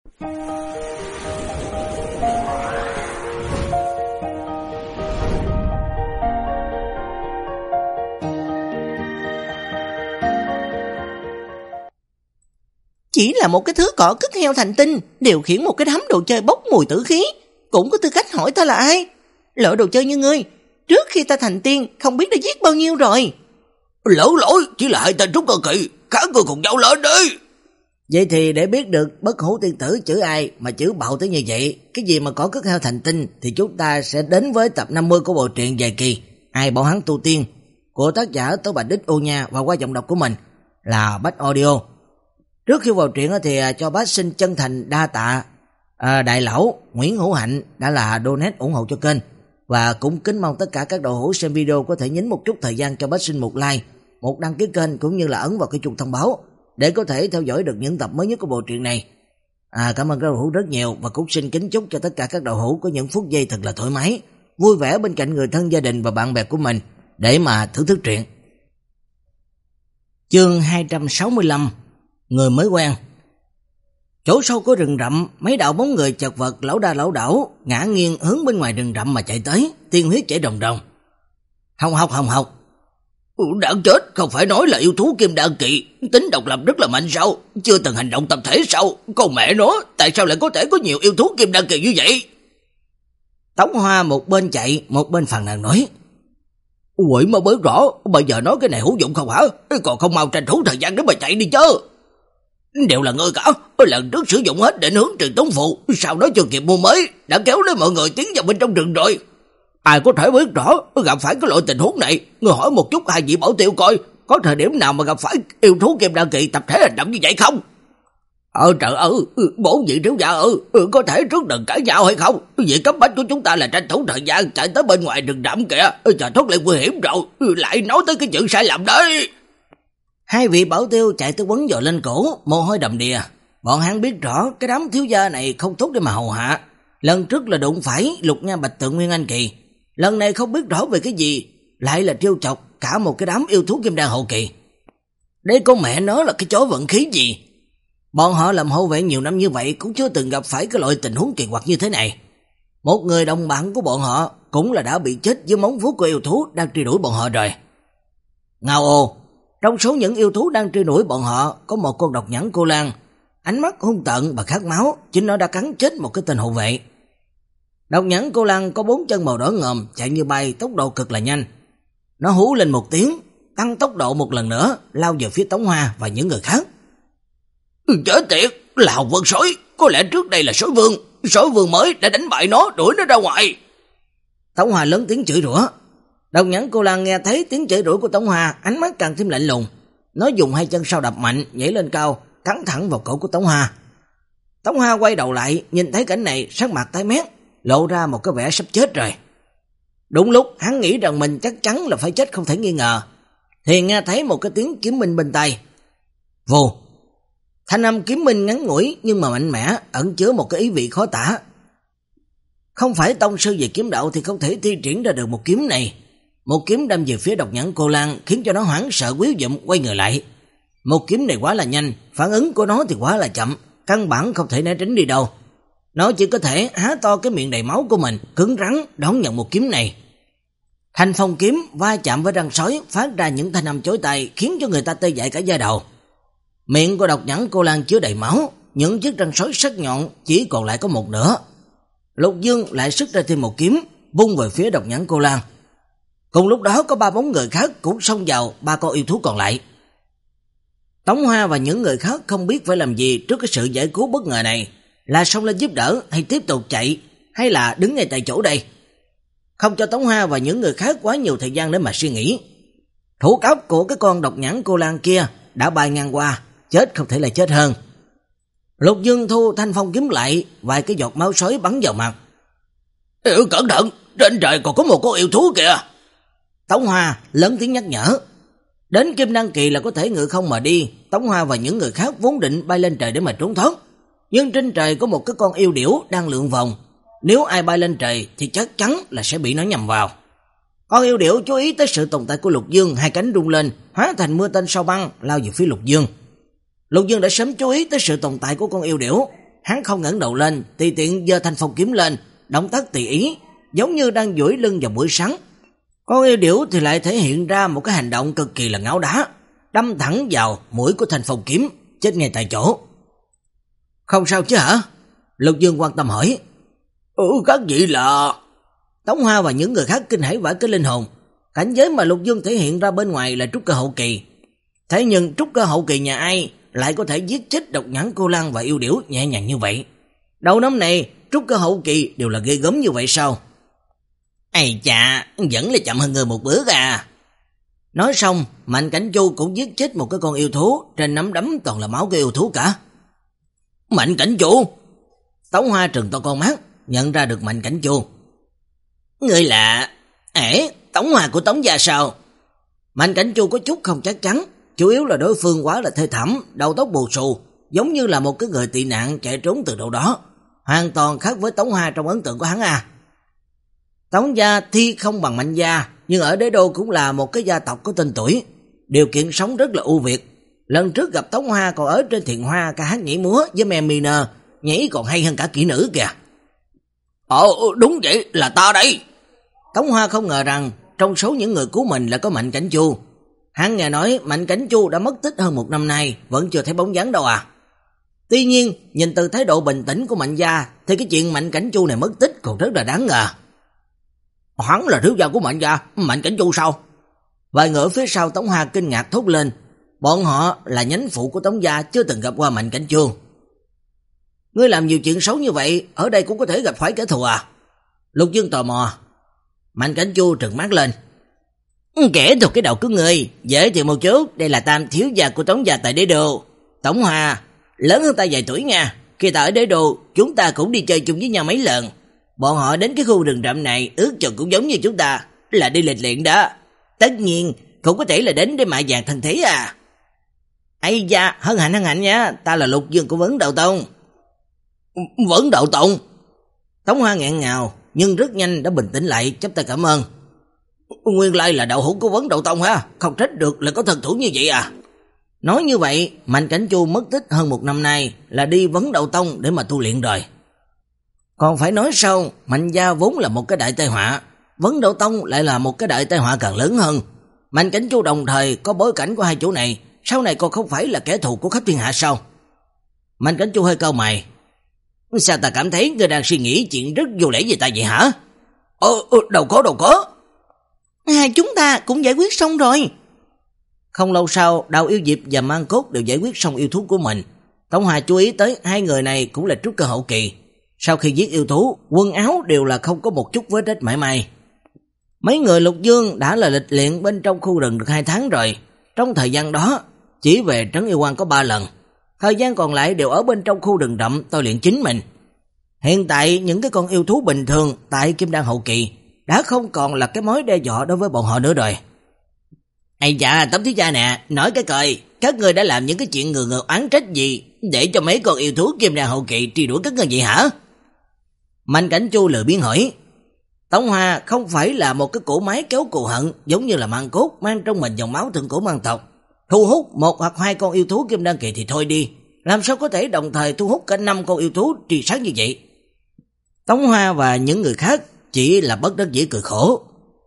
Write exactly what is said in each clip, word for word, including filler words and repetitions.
Chỉ là một cái thứ cỏ cứt heo thành tinh, điều khiển một cái đám đồ chơi bốc mùi tử khí, cũng có tư cách hỏi ta là ai? Loại đồ chơi như ngươi, trước khi ta thành tiên, không biết đã giết bao nhiêu rồi. Lỗ lỗi, chỉ là hai tên trúc cơ kỳ, khá người cùng nhau lên đi. Vậy thì để biết được bất hủ tiên tử chữ ai mà chữ bạo tới như vậy, cái gì mà có cứt heo thành tinh, thì chúng ta sẽ đến với tập năm mươi của bộ truyện dài kỳ Ai Bảo Hắn Tu Tiên của tác giả Tố Bạch Đích Ô Nha và qua giọng đọc của mình là Bách Audio. Trước khi vào truyện thì cho bác xin chân thành đa tạ à, đại lão Nguyễn Hữu Hạnh đã là donate ủng hộ cho kênh, và cũng kính mong tất cả các đồ hữu xem video có thể nhấn một chút thời gian cho bác xin một like, một đăng ký kênh cũng như là ấn vào cái chuông thông báo để có thể theo dõi được những tập mới nhất của bộ truyện này. À, cảm ơn các đồ hữu rất nhiều, và cũng xin kính chúc cho tất cả các đồ hữu có những phút giây thật là thoải mái, vui vẻ bên cạnh người thân, gia đình và bạn bè của mình để mà thưởng thức truyện. Chương hai trăm sáu mươi lăm, người mới quen. Chỗ sâu của rừng rậm, mấy đạo bóng người chật vật lảo đa lảo đảo ngã nghiêng hướng bên ngoài rừng rậm mà chạy tới, tiên huyết chảy ròng ròng. Hồng Học, Hồng Học, đáng chết, không phải nói là yêu thú kim đan kỳ tính độc lập rất là mạnh sao? Chưa từng hành động tập thể sao? Con mẹ nó, tại sao lại có thể có nhiều yêu thú kim đan kỳ như vậy? Tống Hoa một bên chạy một bên phàn nàn nói: quỷ mà mới rõ, bây giờ nói cái này hữu dụng không hả? Còn không mau tranh thủ thời gian để mà chạy đi chứ. Đều là ngươi cả, lần trước sử dụng hết định hướng truyền tống phụ, sau đó chưa kịp mua mới, đã kéo lấy mọi người tiến vào bên trong rừng rồi. Ai có thể biết rõ gặp phải cái loại tình huống này? Ngươi hỏi một chút hai vị bảo tiêu coi, có thời điểm nào mà gặp phải yêu thú kim đan kỳ tập thể hành động như vậy không? Ờ trời ơi, bốn vị thiếu gia ơi, có thể trước đừng cãi nhau hay không? Việc cấp bách của chúng ta là tranh thủ thời gian chạy tới bên ngoài rừng rậm kìa, chờ thoát lại nguy hiểm rồi, lại nói tới cái chuyện sai lầm đấy. Hai vị bảo tiêu chạy tới quấn dội lên cổ, mồ hôi đầm đìa. Bọn hắn biết rõ cái đám thiếu gia này không tốt để mà hầu hạ. Lần trước là đụng phải Lục Nha Bạch Tượng Nguyên Anh kỳ, lần này không biết rõ về cái gì, lại là trêu chọc cả một cái đám yêu thú kim đan hậu kỳ. Đấy con mẹ nó là cái chó vận khí gì? Bọn họ làm hộ vệ nhiều năm như vậy cũng chưa từng gặp phải cái loại tình huống kỳ quặc như thế này. Một người đồng bạn của bọn họ cũng là đã bị chết với móng vuốt của yêu thú đang truy đuổi bọn họ rồi. Ngao ô, trong số những yêu thú đang truy đuổi bọn họ có một con độc nhãn cô lang, ánh mắt hung tợn và khát máu, chính nó đã cắn chết một cái tên hộ vệ. Độc nhãn cô lang có bốn chân màu đỏ ngòm, chạy như bay, tốc độ cực là nhanh. Nó hú lên một tiếng, tăng tốc độ một lần nữa, lao về phía Tống Hoa và những người khác. Chết tiệt, là Hồng Vân sói, có lẽ trước đây là sói vương, sói vương mới đã đánh bại nó, đuổi nó ra ngoài. Tống Hoa lớn tiếng chửi rủa. Độc nhãn cô lang nghe thấy tiếng chửi rủa của Tống Hoa, ánh mắt càng thêm lạnh lùng. Nó dùng hai chân sau đập mạnh, nhảy lên cao, cắn thẳng vào cổ của Tống Hoa. Tống Hoa quay đầu lại, nhìn thấy cảnh này, sắc mặt tái mét, lộ ra một cái vẻ sắp chết rồi. Đúng lúc hắn nghĩ rằng mình chắc chắn là phải chết không thể nghi ngờ, thì nghe thấy một cái tiếng kiếm minh bên tai. Vù! Thanh âm kiếm minh ngắn ngủi nhưng mà mạnh mẽ, ẩn chứa một cái ý vị khó tả. Không phải tông sư về kiếm đạo thì không thể thi triển ra được một kiếm này. Một kiếm đâm về phía độc nhãn cô lang khiến cho nó hoảng sợ quýu dụm quay người lại. Một kiếm này quá là nhanh, phản ứng của nó thì quá là chậm, căn bản không thể né tránh đi đâu. Nó chỉ có thể há to cái miệng đầy máu của mình, cứng rắn đón nhận một kiếm này. Thanh phong kiếm va chạm với răng sói phát ra những thanh âm chói tai khiến cho người ta tê dại cả da đầu. Miệng của độc nhãn cô lang chứa đầy máu, những chiếc răng sói sắc nhọn chỉ còn lại có một nửa. Lục Dương lại xuất ra thêm một kiếm, vung về phía độc nhãn cô lang. Cùng lúc đó có ba bóng người khác cũng xông vào ba con yêu thú còn lại. Tống Hoa và những người khác không biết phải làm gì trước cái sự giải cứu bất ngờ này, là xông lên giúp đỡ hay tiếp tục chạy, hay là đứng ngay tại chỗ đây. Không cho Tống Hoa và những người khác quá nhiều thời gian để mà suy nghĩ. Thủ cấp của cái con độc nhãn cô lang kia đã bay ngang qua, chết không thể là chết hơn. Lục Dương thu thanh phong kiếm lại, vài cái giọt máu sói bắn vào mặt. Ừ, cẩn thận, trên trời còn có một con yêu thú kìa. Tống Hoa lớn tiếng nhắc nhở. Đến kim đan kỳ là có thể ngự không mà đi. Tống Hoa và những người khác vốn định bay lên trời để mà trốn thoát, nhưng trên trời có một cái con yêu điểu đang lượn vòng. Nếu ai bay lên trời thì chắc chắn là sẽ bị nó nhầm vào. Con yêu điểu chú ý tới sự tồn tại của Lục Dương, hai cánh rung lên, hóa thành mưa tên sao băng lao về phía Lục Dương. Lục Dương đã sớm chú ý tới sự tồn tại của con yêu điểu, Hắn không ngẩng đầu lên, tùy tiện giơ thanh phong kiếm lên, động tác tùy ý, giống như đang duỗi lưng vào buổi sáng. Con yêu điểu thì lại thể hiện ra một cái hành động cực kỳ là ngáo đá, đâm thẳng vào mũi của thanh phong kiếm, chết ngay tại chỗ. Không sao chứ hả? Lục Dương quan tâm hỏi. Ừ, các vị là... Tống Hoa và những người khác kinh hãi vãi cái linh hồn. Cảnh giới mà Lục Dương thể hiện ra bên ngoài là trúc cơ hậu kỳ. Thế nhưng trúc cơ hậu kỳ nhà ai lại có thể giết chết độc nhãn cô Lan và yêu điểu nhẹ nhàng như vậy? Đầu năm này trúc cơ hậu kỳ đều là ghê gớm như vậy sao? Ây chà, vẫn là chậm hơn người một bước à. Nói xong, Mạnh Cảnh Chu cũng giết chết một cái con yêu thú, trên nắm đấm toàn là máu của yêu thú cả. Mạnh Cảnh Chu! Tống Hoa trừng to con mắt, nhận ra được Mạnh Cảnh Chu. Người lạ, ế, Tống Hoa của Tống gia sao? Mạnh Cảnh Chu có chút không chắc chắn, chủ yếu là đối phương quá là thê thảm, đầu tóc bù xù, giống như là một cái người tị nạn chạy trốn từ đâu đó, hoàn toàn khác với Tống Hoa trong ấn tượng của hắn à. Tống gia thi không bằng Mạnh gia, nhưng ở đế đô cũng là một cái gia tộc có tên tuổi, điều kiện sống rất là ưu việt. Lần trước gặp Tống Hoa còn ở trên Thiền Hoa ca hát nhảy múa với mẹ Miner, nhảy còn hay hơn cả kỹ nữ kìa. Ồ, đúng vậy, là ta đây. Tống Hoa không ngờ rằng trong số những người cứu mình là có Mạnh Cảnh Chu. Hắn nghe nói Mạnh Cảnh Chu đã mất tích hơn một năm nay, vẫn chưa thấy bóng dáng đâu à. Tuy nhiên, nhìn từ thái độ bình tĩnh của Mạnh gia thì cái chuyện Mạnh Cảnh Chu này mất tích còn rất là đáng ngờ. Hắn là thiếu gia của Mạnh gia, Mạnh Cảnh Chu sao? Vài người phía sau Tống Hoa kinh ngạc thốt lên. Bọn họ là nhánh phụ của Tống gia, chưa từng gặp qua Mạnh Cảnh Chu. Ngươi làm nhiều chuyện xấu như vậy, ở đây cũng có thể gặp phải kẻ thù à? Lục Dương tò mò. Mạnh Cảnh Chu trừng mắt lên. Kẻ thù cái đầu của ngươi, dễ thì một chút, đây là tam thiếu gia của Tống gia tại đế đô. Tống Hoa, lớn hơn ta vài tuổi nha. Khi ta ở đế đô, chúng ta cũng đi chơi chung với nhau mấy lần. Bọn họ đến cái khu rừng rậm này ước chừng cũng giống như chúng ta, là đi lịch luyện đó. Tất nhiên, cũng có thể là đến để mạ vàng thân thế à. Ây da, hân hạnh hân hạnh nha, ta là Lục Dương của Vấn Đạo Tông. Vấn Đạo Tông? Tống Hoa nghẹn ngào, nhưng rất nhanh đã bình tĩnh lại, chắp tay cảm ơn. Nguyên lai là đạo hữu của Vấn Đạo Tông ha, không trách được là có thần thủ như vậy à. Nói như vậy, Mạnh Cảnh Chu mất tích hơn một năm nay là đi Vấn Đạo Tông để mà tu luyện rồi. Còn phải nói sao, Mạnh gia vốn là một cái đại tai họa, Vấn Đạo Tông lại là một cái đại tai họa càng lớn hơn. Mạnh Cảnh Chu đồng thời có bối cảnh của hai chỗ này, sau này còn không phải là kẻ thù của khắp thiên hạ sao? Mạnh Cảnh Chu hơi cau mày. Sao ta cảm thấy ngươi đang suy nghĩ chuyện rất vô lễ về ta vậy hả? Ờ, đâu có, đâu có. Hai chúng ta cũng giải quyết xong rồi. Không lâu sau, Đào Yêu Diệp và Mang Cốt đều giải quyết xong yêu thú của mình. Tống Hoa chú ý tới hai người này cũng là trúc cơ hậu kỳ. Sau khi giết yêu thú, quần áo đều là không có một chút vết rách mảy may. Mấy người Lục Dương đã là lịch luyện bên trong khu rừng được hai tháng rồi. Trong thời gian đó, chỉ về trấn yêu quan có ba lần. Thời gian còn lại đều ở bên trong khu rừng rậm tôi luyện chính mình. Hiện tại những cái con yêu thú bình thường tại Kim Đan hậu kỳ đã không còn là cái mối đe dọa đối với bọn họ nữa rồi. Ây dạ, Tống thiếu gia nè, nói cái coi, các ngươi đã làm những cái chuyện ngừa ngờ oán trách gì để cho mấy con yêu thú Kim Đan hậu kỳ truy đuổi các ngươi vậy hả? Mạnh Cảnh Chu lười biếng hỏi. Tống Hoa không phải là một cái cỗ máy kéo cù hận giống như là Mang Cốt mang trong mình dòng máu thượng cổ mang tộc. Thu hút một hoặc hai con yêu thú Kim Đan kỳ thì thôi đi, làm sao có thể đồng thời thu hút cả năm con yêu thú truy sát như vậy? Tống Hoa và những người khác chỉ là bất đắc dĩ cười khổ.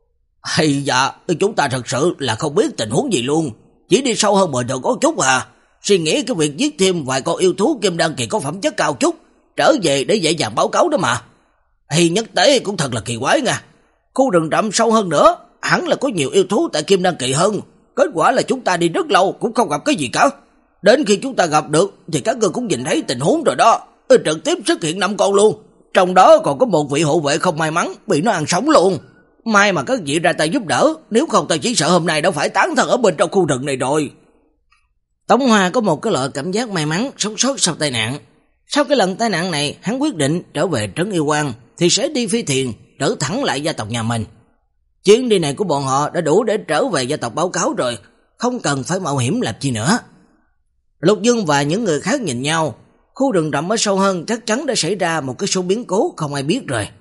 Hay dạ, chúng ta thật sự là không biết tình huống gì luôn, chỉ đi sâu hơn bờ đường có chút à. Suy nghĩ cái việc giết thêm vài con yêu thú Kim Đan kỳ có phẩm chất cao chút, trở về để dễ dàng báo cáo đó mà. Hay nhất tế cũng thật là kỳ quái nha. Khu rừng rậm sâu hơn nữa, hẳn là có nhiều yêu thú tại Kim Đan kỳ hơn. Kết quả là chúng ta đi rất lâu cũng không gặp cái gì cả. Đến khi chúng ta gặp được thì các ngươi cũng nhìn thấy tình huống rồi đó. Trực tiếp xuất hiện năm con luôn. Trong đó còn có một vị hộ vệ không may mắn bị nó ăn sống luôn. May mà các vị ra tay giúp đỡ, nếu không ta chỉ sợ hôm nay đã phải tán thân ở bên trong khu rừng này rồi. Tống Hoa có một cái loại cảm giác may mắn sống sót sau tai nạn. Sau cái lần tai nạn này, hắn quyết định trở về trấn yêu quan thì sẽ đi phi thuyền trở thẳng lại gia tộc nhà mình. Chuyến đi này của bọn họ đã đủ để trở về gia tộc báo cáo rồi, không cần phải mạo hiểm làm chi nữa. Lục Dương và những người khác nhìn nhau, khu rừng rậm ở sâu hơn chắc chắn đã xảy ra một cái số biến cố không ai biết rồi.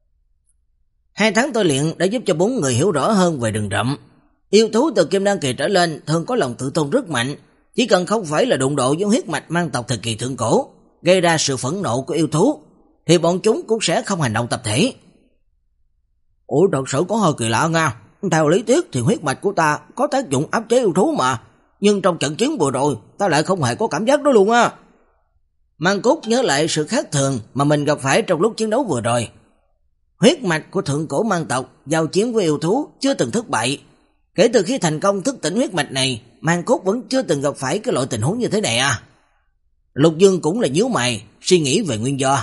Hai tháng tôi luyện đã giúp cho bốn người hiểu rõ hơn về rừng rậm. Yêu thú từ Kim Đan kỳ trở lên thường có lòng tự tôn rất mạnh, chỉ cần không phải là đụng độ với huyết mạch mang tộc thời kỳ thượng cổ gây ra sự phẫn nộ của yêu thú, thì bọn chúng cũng sẽ không hành động tập thể. Ủa thật sự có hơi kỳ lạ nha. Theo lý thuyết thì huyết mạch của ta có tác dụng áp chế yêu thú mà, nhưng trong trận chiến vừa rồi ta lại không hề có cảm giác đó luôn á. Mang Cốt nhớ lại sự khác thường mà mình gặp phải trong lúc chiến đấu vừa rồi. Huyết mạch của thượng cổ mang tộc giao chiến với yêu thú chưa từng thất bại. Kể từ khi thành công thức tỉnh huyết mạch này, Mang Cốt vẫn chưa từng gặp phải cái loại tình huống như thế này à. Lục Dương cũng là nhíu mày, suy nghĩ về nguyên do.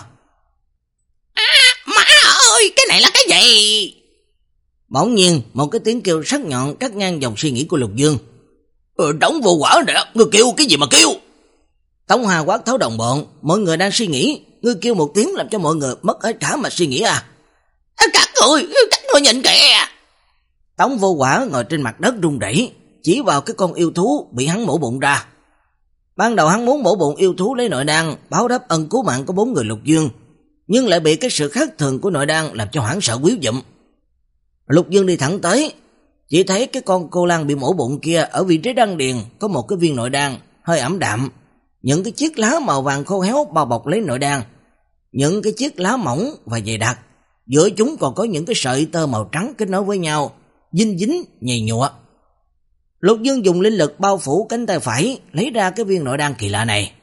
À, má ơi, cái này là cái gì? Bỗng nhiên, một cái tiếng kêu sắc nhọn cắt ngang dòng suy nghĩ của Lục Dương. Ừ, đóng vô quả nè, ngươi kêu cái gì mà kêu? Tống Hà quát tháo đồng bọn, mọi người đang suy nghĩ, ngươi kêu một tiếng làm cho mọi người mất hết cả mà suy nghĩ à. À, các người, các người nhìn kìa. Tống Vô Quả ngồi trên mặt đất run rẩy, chỉ vào cái con yêu thú bị hắn mổ bụng ra. Ban đầu hắn muốn mổ bụng yêu thú lấy nội đan, báo đáp ân cứu mạng của bốn người Lục Dương, nhưng lại bị cái sự khác thường của nội đan làm cho hoảng sợ quýu dụm. Lục Dương đi thẳng tới, chỉ thấy cái con cô lang bị mổ bụng kia ở vị trí đan điền có một cái viên nội đan hơi ẩm đạm, những cái chiếc lá màu vàng khô héo bao bọc lấy nội đan, những cái chiếc lá mỏng và dày đặc, giữa chúng còn có những cái sợi tơ màu trắng kết nối với nhau, dinh dính nhầy nhụa. Lục Dương dùng linh lực bao phủ cánh tay phải, lấy ra cái viên nội đan kỳ lạ này.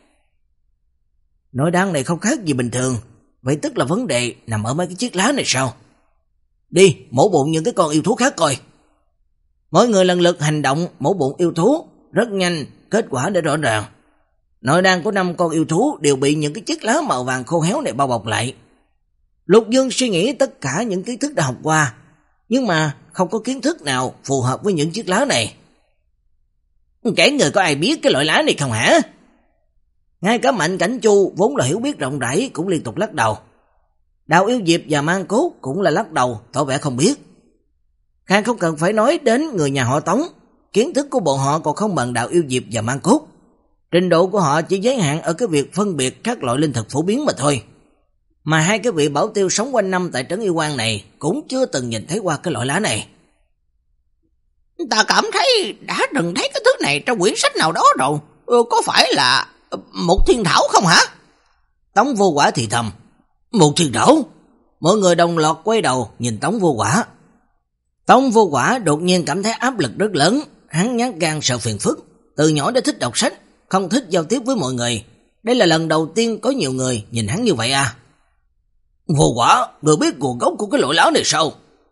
Nội đan này không khác gì bình thường, vậy tức là vấn đề nằm ở mấy cái chiếc lá này sao? Đi, mổ bụng những cái con yêu thú khác coi. Mỗi người lần lượt hành động mổ bụng yêu thú, rất nhanh, kết quả đã rõ ràng. Nội đan của năm con yêu thú đều bị những cái chiếc lá màu vàng khô héo này bao bọc lại. Lục Dương suy nghĩ tất cả những kiến thức đã học qua, nhưng mà không có kiến thức nào phù hợp với những chiếc lá này. Kẻ người có ai biết cái loại lá này không hả? Ngay cả Mạnh Cảnh Chu vốn là hiểu biết rộng rãi cũng liên tục lắc đầu. Đào Yêu Diệp và Mang Cốt cũng là lắc đầu, tỏ vẻ không biết. Càng không cần phải nói đến người nhà họ Tống, kiến thức của bọn họ còn không bằng Đào Yêu Diệp và Mang Cốt. Trình độ của họ chỉ giới hạn ở cái việc phân biệt các loại linh thực phổ biến mà thôi. Mà hai cái vị bảo tiêu sống quanh năm tại trấn Yêu Quan này cũng chưa từng nhìn thấy qua cái loại lá này. Ta cảm thấy đã từng thấy cái thứ này trong quyển sách nào đó rồi. Ừ, có phải là một thiên thảo không hả? Tống Vô Quả thì thầm. Một thiên thảo? Mọi người đồng loạt quay đầu nhìn Tống Vô Quả. Tống Vô Quả đột nhiên cảm thấy áp lực rất lớn. Hắn nhát gan sợ phiền phức. Từ nhỏ đã thích đọc sách, không thích giao tiếp với mọi người. Đây là lần đầu tiên có nhiều người nhìn hắn như vậy à. Vô Quả, người biết nguồn gốc của cái loại lá này sao?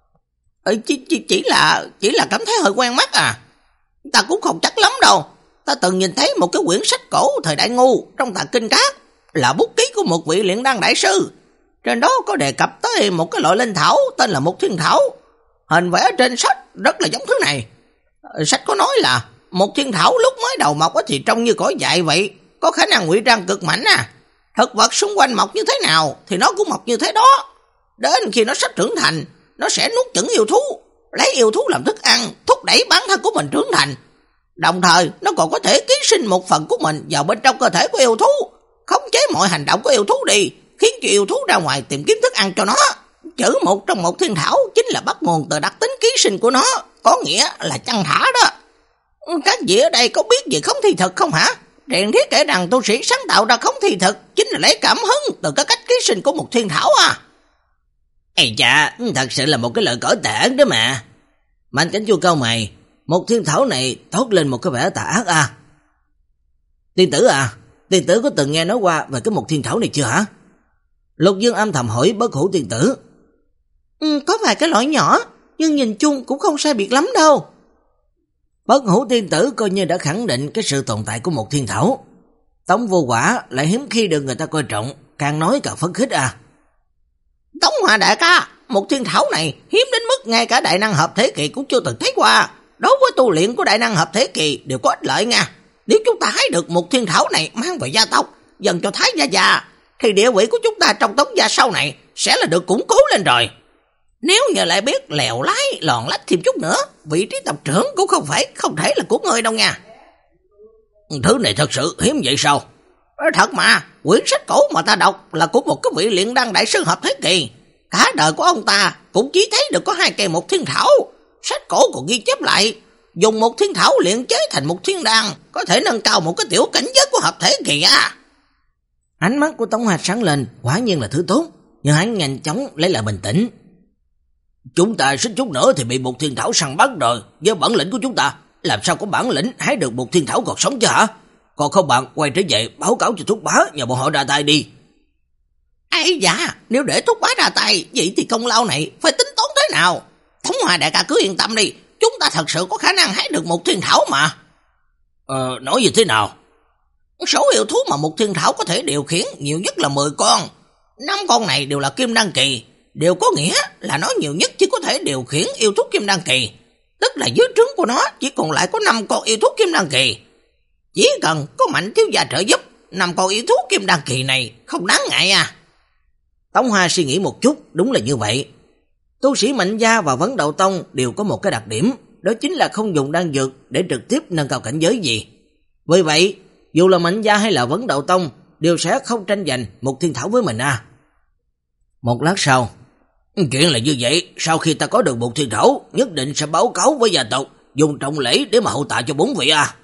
Ừ, chỉ, chỉ, chỉ là chỉ là cảm thấy hơi quen mắt à. Ta cũng không chắc lắm đâu. Ta từng nhìn thấy một cái quyển sách cổ thời Đại Ngu trong tàng kinh các, là bút ký của một vị luyện đan đại sư. Trên đó có đề cập tới một cái loại linh thảo tên là Một Thiên Thảo. Hình vẽ trên sách rất là giống thứ này. Sách có nói là Một Thiên Thảo lúc mới đầu mọc thì trông như cỏ dại vậy, có khả năng ngụy trang cực mạnh à. Thực vật xung quanh mọc như thế nào thì nó cũng mọc như thế đó. Đến khi nó sắp trưởng thành, nó sẽ nuốt chửng yêu thú, lấy yêu thú làm thức ăn, thúc đẩy bản thân của mình trưởng thành. Đồng thời, nó còn có thể ký sinh một phần của mình vào bên trong cơ thể của yêu thú, khống chế mọi hành động của yêu thú đi, khiến cho yêu thú ra ngoài tìm kiếm thức ăn cho nó. Chữ Một trong Một Thiên Thảo chính là bắt nguồn từ đặc tính ký sinh của nó, có nghĩa là chăn thả đó. Các vị ở đây có biết gì khống thi thực không hả? Truyền thuyết kể rằng tu sĩ sáng tạo ra khống thi thực chính là lấy cảm hứng từ cái cách ký sinh của Một Thiên Thảo à. Ê chà, thật sự là một cái lời cỡ tệ đó mà. Mạnh Cảnh Chu cau mày, Một Thiên Thảo này thốt lên một cái vẻ tà ác à. Tiên tử à, tiên tử có từng nghe nói qua về cái Một Thiên Thảo này chưa hả? Lục Dương âm thầm hỏi Bất Hủ tiên tử. Ừ, có vài cái loại nhỏ, nhưng nhìn chung cũng không sai biệt lắm đâu. Bất Hủ tiên tử coi như đã khẳng định cái sự tồn tại của Một Thiên Thảo. Tống Vô Quả lại hiếm khi được người ta coi trọng, càng nói càng phấn khích à. Tống Hòa đại ca, Một Thiên Thảo này hiếm đến mức ngay cả đại năng hợp thế kỳ cũng chưa từng thấy qua. Đối với tu luyện của đại năng hợp thế kỳ đều có ích lợi nha. Nếu chúng ta hái được Một Thiên Thảo này mang về gia tộc, dần cho Thái gia già, thì địa vị của chúng ta trong Tống gia sau này sẽ là được củng cố lên rồi. Nếu như lại biết lèo lái lòn lách thêm chút nữa, vị trí tộc trưởng cũng không phải không thể là của người đâu nha. Thứ này thật sự hiếm vậy sao? Thật mà, quyển sách cổ mà ta đọc là của một cái vị luyện đan đại sư hợp thế kỳ. Cả đời của ông ta cũng chỉ thấy được có hai cây Một Thiên Thảo. Sách cổ còn ghi chép lại, dùng Một Thiên Thảo luyện chế thành một thiên đan có thể nâng cao một cái tiểu cảnh giới của hợp thể kỳ à. Ánh mắt của Tống Hoa sáng lên, quả nhiên là thứ tốt, nhưng hắn nhanh chóng lấy lại bình tĩnh. Chúng ta xích chút nữa thì bị Một Thiên Thảo săn bắt rồi, với bản lĩnh của chúng ta, làm sao có bản lĩnh hái được Một Thiên Thảo còn sống chứ hả? Còn không bạn quay trở về báo cáo cho Thúc Bá nhờ bọn họ ra tay đi. Ây dạ, nếu để Thúc Bá ra tay, vậy thì công lao này phải tính toán thế nào? Tống Hoa đại ca cứ yên tâm đi, chúng ta thật sự có khả năng hái được Một Thiên Thảo mà. Ờ, nói như thế nào? Số yêu thú mà Một Thiên Thảo có thể điều khiển nhiều nhất là mười con. năm con này đều là kim đan kỳ, đều có nghĩa là nó nhiều nhất chỉ có thể điều khiển yêu thú kim đan kỳ. Tức là dưới trứng của nó chỉ còn lại có năm con yêu thú kim đan kỳ. Chỉ cần có Mạnh thiếu gia trợ giúp, năm con yêu thú kim đan kỳ này không đáng ngại à. Tống Hoa suy nghĩ một chút, đúng là như vậy. Tu sĩ Mạnh gia và Vấn Đậu Tông đều có một cái đặc điểm, đó chính là không dùng đan dược để trực tiếp nâng cao cảnh giới gì. Vì vậy, dù là Mạnh gia hay là Vấn Đậu Tông đều sẽ không tranh giành Một Thiên Thảo với mình à. Một lát sau, chuyện là như vậy, sau khi ta có được Một Thiên Thảo, nhất định sẽ báo cáo với gia tộc, dùng trọng lễ để mà hậu tạ cho bốn vị à.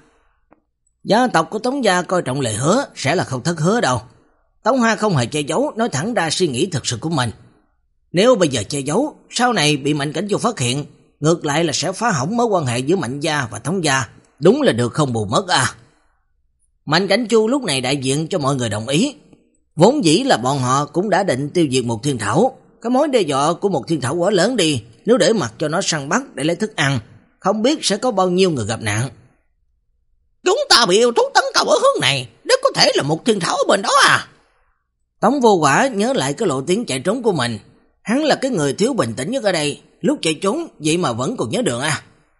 Gia tộc của Tống gia coi trọng lời hứa sẽ là không thất hứa đâu. Tống Hoa không hề che giấu, nói thẳng ra suy nghĩ thực sự của mình. Nếu bây giờ che giấu, sau này bị Mạnh Cảnh Chu phát hiện, ngược lại là sẽ phá hỏng mối quan hệ giữa Mạnh gia và Tống gia, đúng là được không bù mất à. Mạnh Cảnh Chu lúc này đại diện cho mọi người đồng ý. Vốn dĩ là bọn họ cũng đã định tiêu diệt Một Thiên Thảo, cái mối đe dọa của Một Thiên Thảo quá lớn đi, nếu để mặc cho nó săn bắt để lấy thức ăn, không biết sẽ có bao nhiêu người gặp nạn. Chúng ta bị yêu thú tấn công ở hướng này, nếu có thể là Một Thiên Thảo ở bên đó à. Tống Vô Quả nhớ lại cái lộ tiếng chạy trốn của mình. Hắn là cái người thiếu bình tĩnh nhất ở đây, lúc chạy trốn vậy mà vẫn còn nhớ đường à.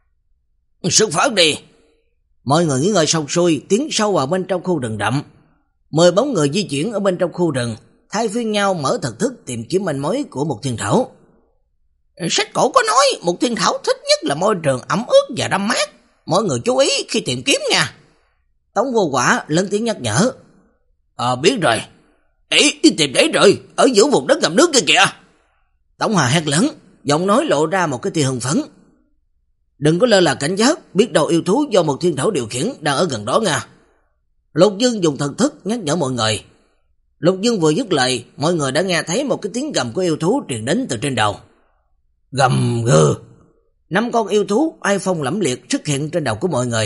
Xuất phát đi. Mọi người nghỉ ngơi xong xuôi, tiến sâu vào bên trong khu rừng rậm. Mười bóng người di chuyển ở bên trong khu rừng, thay phiên nhau mở thần thức tìm kiếm manh mối của Một Thiên Thảo. Sách cổ có nói Một Thiên Thảo thích nhất là môi trường ẩm ướt và đâm mát, mọi người chú ý khi tìm kiếm nha. Tống Vô Quả lớn tiếng nhắc nhở. Ờ biết rồi. Ý, tìm thấy rồi, ở giữa vùng đất ngầm nước kia kìa. Tống Hòa hét lớn, giọng nói lộ ra một cái tia hưng phấn. Đừng có lơ là cảnh giác, biết đâu yêu thú do Một Thiên Thảo điều khiển đang ở gần đó nha. Lục Dương dùng thần thức nhắc nhở mọi người. Lục Dương vừa dứt lời, mọi người đã nghe thấy một cái tiếng gầm của yêu thú truyền đến từ trên đầu. Gầm gừ. Năm con yêu thú ai phong lẫm liệt xuất hiện trên đầu của mọi người.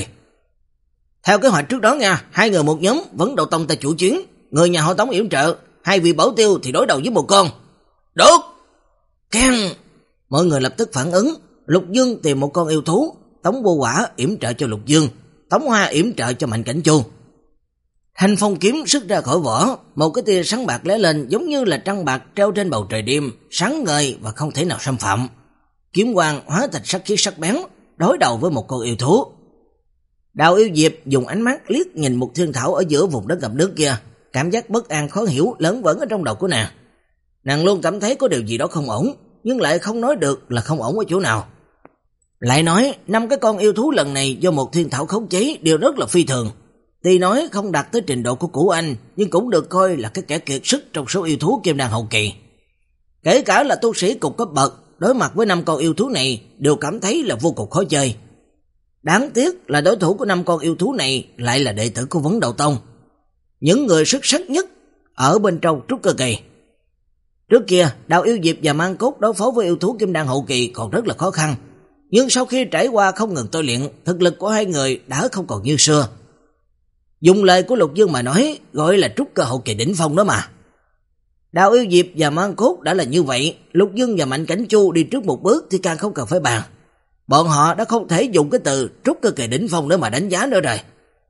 Theo kế hoạch trước đó nha, hai người một nhóm, Vấn Đậu Tông ta chủ chiến, người nhà họ Tống yểm trợ, hai vị bảo tiêu thì đối đầu với một con. Được. Keng. Mọi người lập tức phản ứng. Lục Dương tìm một con yêu thú, Tống Vô Quả yểm trợ cho Lục Dương, Tống Hoa yểm trợ cho Mạnh Cảnh Chu. Thanh phong kiếm xuất ra khỏi vỏ, một cái tia sáng bạc lóe lên giống như là trăng bạc treo trên bầu trời đêm, sáng ngời và không thể nào xâm phạm. Kiếm quang hóa thành sắc khí sắc bén, đối đầu với một con yêu thú. Đào Yêu Diệp dùng ánh mắt liếc nhìn Một Thiên Thảo ở giữa vùng đất ngầm nước kia, cảm giác bất an khó hiểu lớn vẫn ở trong đầu của nàng. Nàng luôn cảm thấy có điều gì đó không ổn, nhưng lại không nói được là không ổn ở chỗ nào. Lại nói, năm cái con yêu thú lần này do Một Thiên Thảo khống chế đều rất là phi thường. Tuy nói không đạt tới trình độ của Cửu Anh, nhưng cũng được coi là cái kẻ kiệt sức trong số yêu thú kim đan hậu kỳ. Kể cả là tu sĩ cùng cấp bậc, đối mặt với năm con yêu thú này đều cảm thấy là vô cùng khó chơi. Đáng tiếc là đối thủ của năm con yêu thú này lại là đệ tử của Vấn Đậu Tông, những người xuất sắc nhất ở bên trong trúc cơ kỳ. Trước kia, Đào Yêu Diệp và Mang Cốt đối phó với yêu thú kim đan hậu kỳ còn rất là khó khăn, nhưng sau khi trải qua không ngừng tôi luyện, thực lực của hai người đã không còn như xưa. Dùng lời của Lục Dương mà nói, gọi là trúc cơ hậu kỳ đỉnh phong đó mà. Đào Yêu Diệp và Mang Cốt đã là như vậy, Lục Dương và Mạnh Cảnh Chu đi trước một bước thì càng không cần phải bàn. Bọn họ đã không thể dùng cái từ trúc cơ kỳ đỉnh phong để mà đánh giá nữa rồi.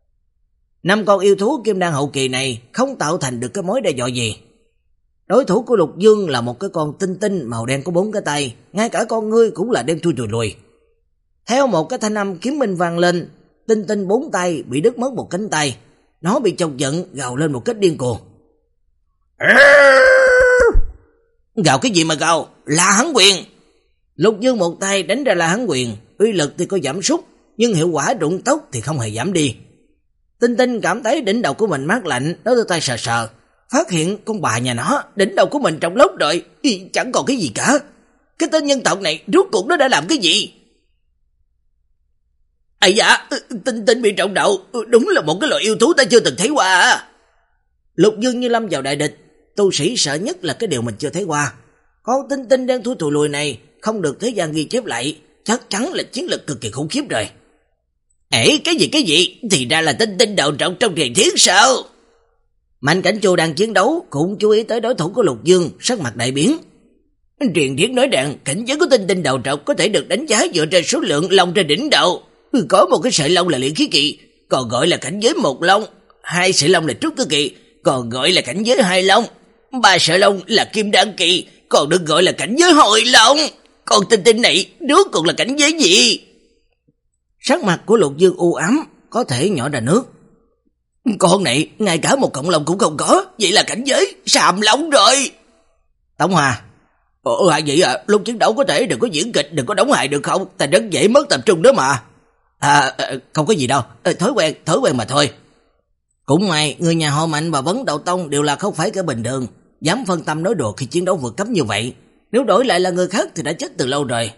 Năm con yêu thú kim đan hậu kỳ này không tạo thành được cái mối đe dọa gì. Đối thủ của Lục Dương là một cái con tinh tinh màu đen có bốn cái tay, ngay cả con ngươi cũng là đen thui lùi lùi. Theo một cái thanh âm kiếm minh vang lên, tinh tinh bốn tay bị đứt mất một cánh tay, nó bị chọc giận gào lên một cách điên cuồng. Gào cái gì mà gào? La Hán Quyền. Lục Dương một tay đánh ra La Hán Quyền, uy lực thì có giảm sút, nhưng hiệu quả rụng tốc thì không hề giảm đi. Tinh tinh cảm thấy đỉnh đầu của mình mát lạnh, nó đưa tay sờ sờ, phát hiện con bà nhà nó đỉnh đầu của mình trong lốc rồi, chẳng còn cái gì cả. Cái tên nhân tộc này rốt cuộc nó đã làm cái gì? Ây dạ, tinh tinh bị trọng đầu, đúng là một cái loại yêu thú ta chưa từng thấy qua. Lục Dương như lâm vào đại địch, tu sĩ sợ nhất là cái điều mình chưa thấy qua. Con Tinh Tinh đang thua thùi lùi này không được thế gian ghi chép lại, chắc chắn là chiến lực cực kỳ khủng khiếp rồi. Ê, cái gì cái gì? Thì ra là Tinh Tinh đầu trọc trong truyền thuyết sao? Mạnh Cảnh Chu đang chiến đấu cũng chú ý tới đối thủ của Lục Dương, sắc mặt đại biến. Truyền thuyết nói rằng cảnh giới của Tinh Tinh đầu trọc có thể được đánh giá dựa trên số lượng lông trên đỉnh đầu. Có một cái sợi lông là luyện khí kỳ, còn gọi là cảnh giới một lông. Hai sợi lông là trúc cơ kỳ, còn gọi là cảnh giới hai lông. Ba sợi lông là kim đan kỳ, còn được gọi là cảnh giới hội lông. Còn Tinh Tinh này nước còn là cảnh giới gì? Sắc mặt của Lục Dương u ám, có thể nhỏ ra nước. Con này ngay cả một cọng lông cũng không có, vậy là cảnh giới sàm lông rồi. Tống Hòa, Ồ hả vậy à, lúc chiến đấu có thể đừng có diễn kịch, đừng có đóng hài được không? Ta rất dễ mất tập trung đó mà. À, không có gì đâu, thói quen, thói quen mà thôi. Cũng may, người nhà họ Mạnh và Vấn Đạo Tông đều là không phải kẻ bình thường, dám phân tâm nói đùa khi chiến đấu vượt cấp như vậy. Nếu đổi lại là người khác thì đã chết từ lâu rồi.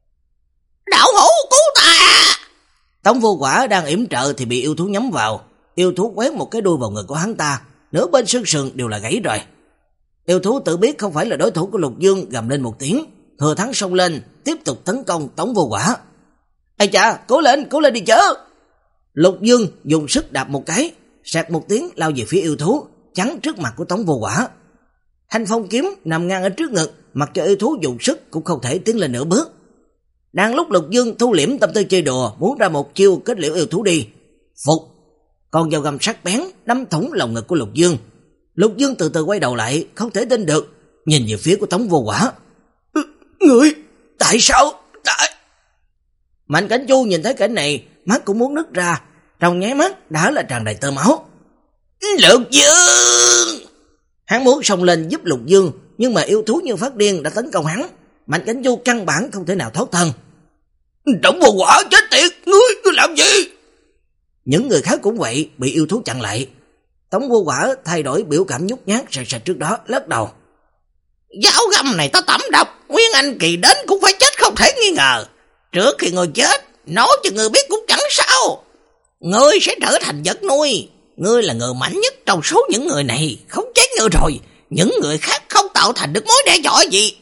Đạo hữu cứu ta! Tống Vô Quả đang yểm trợ thì bị yêu thú nhắm vào. Yêu thú quét một cái đuôi vào người của hắn ta, nửa bên xương sườn đều là gãy rồi. Yêu thú tự biết không phải là đối thủ của Lục Dương, gầm lên một tiếng, thừa thắng xông lên, tiếp tục tấn công Tống Vô Quả. Ây cha, cố lên, cố lên đi chứ. Lục Dương dùng sức đạp một cái, sạc một tiếng lao về phía yêu thú, chắn trước mặt của Tống Vô Quả. Thanh phong kiếm nằm ngang ở trước ngực, mặc cho yêu thú dùng sức cũng không thể tiến lên nửa bước. Đang lúc Lục Dương thu liễm tâm tư chơi đùa, muốn ra một chiêu kết liễu yêu thú đi. Phục, con dao găm sắc bén đâm thủng lồng ngực của Lục Dương. Lục Dương từ từ quay đầu lại, không thể tin được, nhìn về phía của Tống Vô Quả. Người, tại sao? Tại... Mạnh Cảnh Chu nhìn thấy cảnh này, mắt cũng muốn nứt ra, trong nháy mắt đã là tràn đầy tơ máu. Lục Dương! Hắn muốn xông lên giúp Lục Dương, nhưng mà yêu thú như phát điên đã tấn công hắn. Mạnh Cảnh Chu căn bản không thể nào thoát thân. Tống Vô Quả chết tiệt, ngươi, ngươi làm gì? Những người khác cũng vậy, bị yêu thú chặn lại. Tống Vô Quả thay đổi biểu cảm nhút nhát sạch sạch trước đó, lắc đầu. Giáo găm này ta tẩm độc, Nguyên Anh kỳ đến cũng phải chết không thể nghi ngờ. Trước khi ngươi chết, nói cho ngươi biết cũng chẳng sao. Ngươi sẽ trở thành vật nuôi. Ngươi là người mạnh nhất trong số những người này, không chết ngươi rồi. Những người khác không tạo thành được mối đe dọa gì.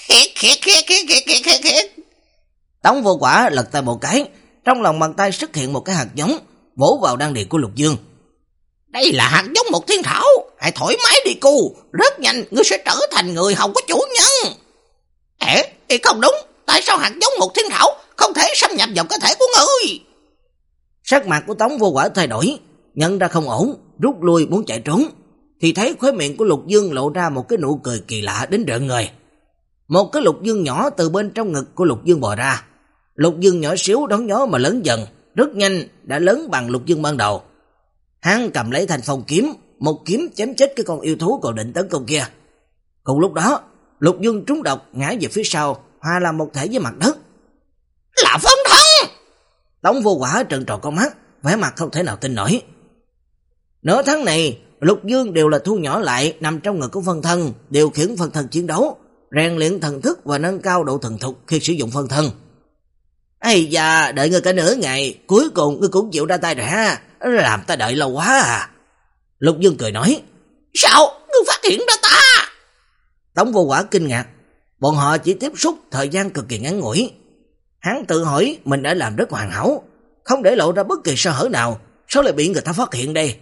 Tống Vô Quả lật tay một cái, trong lòng bàn tay xuất hiện một cái hạt giống, vỗ vào đan điền của Lục Dương. Đây là hạt giống một thiên thảo, hãy thoải mái đi cu, rất nhanh ngươi sẽ trở thành người hầu của chủ nhân. Ê, ê không đúng, tại sao hạt giống một thiên thảo không thể xâm nhập vào cơ thể của ngươi? Sắc mặt của Tống Vô Quả thay đổi, nhận ra không ổn, rút lui muốn chạy trốn, thì thấy khóe miệng của Lục Dương lộ ra một cái nụ cười kỳ lạ đến rợn người. Một cái Lục Dương nhỏ từ bên trong ngực của Lục Dương bò ra. Lục Dương nhỏ xíu đón gió mà lớn dần, rất nhanh đã lớn bằng Lục Dương ban đầu. Hắn cầm lấy thanh phong kiếm, một kiếm chém chết cái con yêu thú còn định tấn công kia. Cùng lúc đó, Lục Dương trúng độc ngã về phía sau, hòa làm một thể với mặt đất. Là phân thân! Tống Vô Quả trợn tròn con mắt, vẻ mặt không thể nào tin nổi. Nửa tháng này, Lục Dương đều là thu nhỏ lại, nằm trong ngực của phân thân, điều khiển phân thân chiến đấu, rèn luyện thần thức và nâng cao độ thuần thục khi sử dụng phân thân. Ây da, đợi ngươi cả nửa ngày, cuối cùng ngươi cũng chịu ra tay rồi ha, làm ta đợi lâu quá à. Lục Dương cười nói. Sao? Ngươi phát hiện ra ta? Tống Vô Quả kinh ngạc, bọn họ chỉ tiếp xúc thời gian cực kỳ ngắn ngủi. Hắn tự hỏi mình đã làm rất hoàn hảo, không để lộ ra bất kỳ sơ hở nào, sao lại bị người ta phát hiện đây?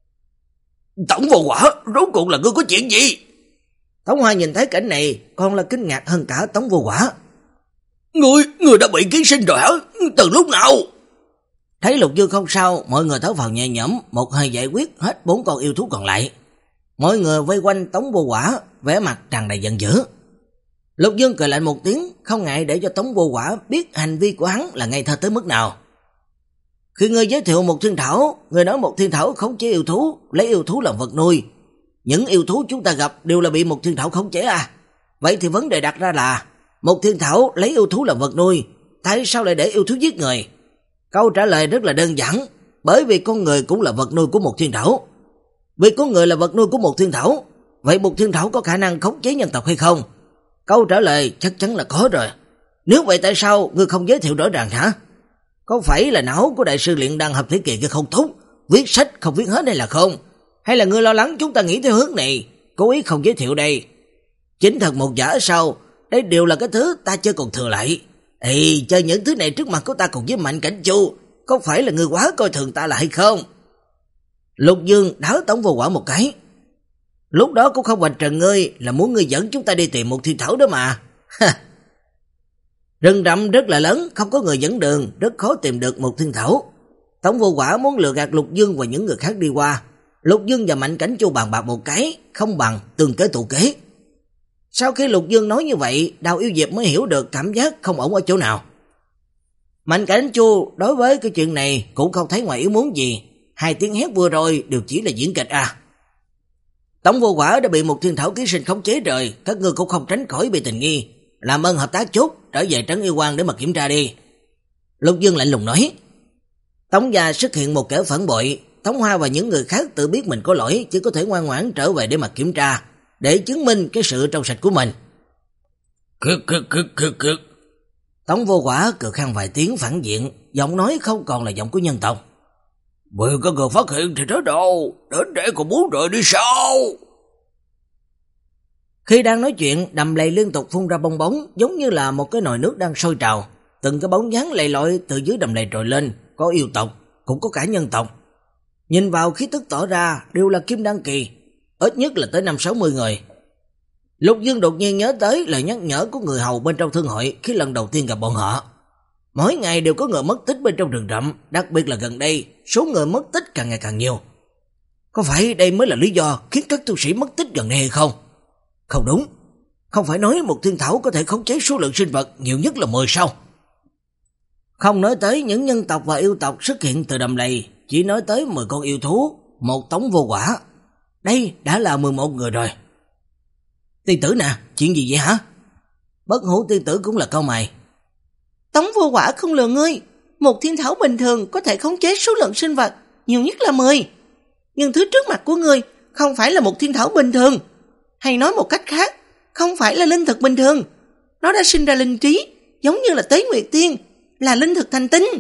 Tống Vô Quả, rốt cuộc là ngươi có chuyện gì? Tống Hoa nhìn thấy cảnh này còn là kinh ngạc hơn cả Tống Vô Quả. Ngươi, ngươi đã bị ký sinh rồi hả? Từ lúc nào? Thấy Lục Dương không sao, mọi người thở phào nhẹ nhõm, một hơi giải quyết hết bốn con yêu thú còn lại. Mọi người vây quanh Tống Vô Quả, vẻ mặt tràn đầy giận dữ. Lục Dương cười lạnh một tiếng, không ngại để cho Tống Vô Quả biết hành vi của hắn là ngây thơ tới mức nào. Khi ngươi giới thiệu một thiên thảo, ngươi nói một thiên thảo khống chế yêu thú, lấy yêu thú làm vật nuôi. Những yêu thú chúng ta gặp đều là bị một thiên thảo khống chế à? Vậy thì vấn đề đặt ra là, một thiên thảo lấy yêu thú làm vật nuôi, tại sao lại để yêu thú giết người? Câu trả lời rất là đơn giản, bởi vì con người cũng là vật nuôi của một thiên thảo. Vì con người là vật nuôi của một thiên thảo, vậy một thiên thảo có khả năng khống chế nhân tộc hay không? Câu trả lời chắc chắn là có rồi. Nếu vậy tại sao ngươi không giới thiệu rõ ràng hả? Có phải là não của đại sư luyện đan hợp thế kỳ kia không tốt, viết sách không viết hết hay là không? Hay là ngươi lo lắng chúng ta nghĩ theo hướng này, cố ý không giới thiệu đây? Chính thật một giả sao? Đây đều là cái thứ ta chưa còn thừa lại. Ê, chơi những thứ này trước mặt của ta cùng với Mạnh Cảnh Chu, có phải là ngươi quá coi thường ta là hay không? Lục Dương đá Tống Vô Quả một cái. Lúc đó cũng không vạch trần ngươi là muốn ngươi dẫn chúng ta đi tìm một thiên thảo đó mà. Rừng rậm rất là lớn, không có người dẫn đường, rất khó tìm được một thiên thảo. Tống Vô Quả muốn lừa gạt Lục Dương và những người khác đi qua. Lục Dương và Mạnh Cảnh Chu bàn bạc một cái, không bằng tương kế tụ kế. Sau khi Lục Dương nói như vậy, Đào Yêu Diệp mới hiểu được cảm giác không ổn ở chỗ nào. Mạnh Cảnh Chu đối với cái chuyện này cũng không thấy ngoài ý muốn gì. Hai tiếng hét vừa rồi đều chỉ là diễn kịch à. Tống Vô Quả đã bị một thiên thảo ký sinh khống chế rồi, các ngươi cũng không tránh khỏi bị tình nghi. Làm ơn hợp tác chút, trở về trấn Yêu Quan để mà kiểm tra đi. Lục Dương lạnh lùng nói. Tống gia xuất hiện một kẻ phản bội, Tống Hoa và những người khác tự biết mình có lỗi, chỉ có thể ngoan ngoãn trở về để mà kiểm tra, để chứng minh cái sự trong sạch của mình. Cực cực cực cực cực. Tống Vô Quả cười khăn vài tiếng phản diện, giọng nói không còn là giọng của nhân tộc. Bị có người phát hiện thì thế đâu, đến để còn muốn rời đi sao? Khi đang nói chuyện, đầm lầy liên tục phun ra bong bóng, giống như là một cái nồi nước đang sôi trào. Từng cái bóng dáng lầy lội từ dưới đầm lầy trồi lên, có yêu tộc, cũng có cả nhân tộc. Nhìn vào khí tức tỏ ra đều là kim đan kỳ, ít nhất là tới năm sáu mươi người. Lục Dương đột nhiên nhớ tới lời nhắc nhở của người hầu bên trong thương hội khi lần đầu tiên gặp bọn họ. Mỗi ngày đều có người mất tích bên trong rừng rậm, đặc biệt là gần đây, số người mất tích càng ngày càng nhiều. Có phải đây mới là lý do khiến các tu sĩ mất tích gần đây hay không? Không đúng, không phải nói một thiên thảo có thể khống chế số lượng sinh vật nhiều nhất là mười sao? Không nói tới những nhân tộc và yêu tộc xuất hiện từ đầm lầy, chỉ nói tới mười con yêu thú, một Tống Vô Quả. Đây đã là mười một người rồi. Tiên tử nè, chuyện gì vậy hả? Bất Hủ tiên tử cũng là cau mày. Tống Vô Quả không lừa ngươi, một thiên thảo bình thường có thể khống chế số lượng sinh vật, nhiều nhất là mười. Nhưng thứ trước mặt của ngươi không phải là một thiên thảo bình thường, hay nói một cách khác, không phải là linh thực bình thường. Nó đã sinh ra linh trí, giống như là Tế Nguyệt Tiên, là linh thực thành tinh.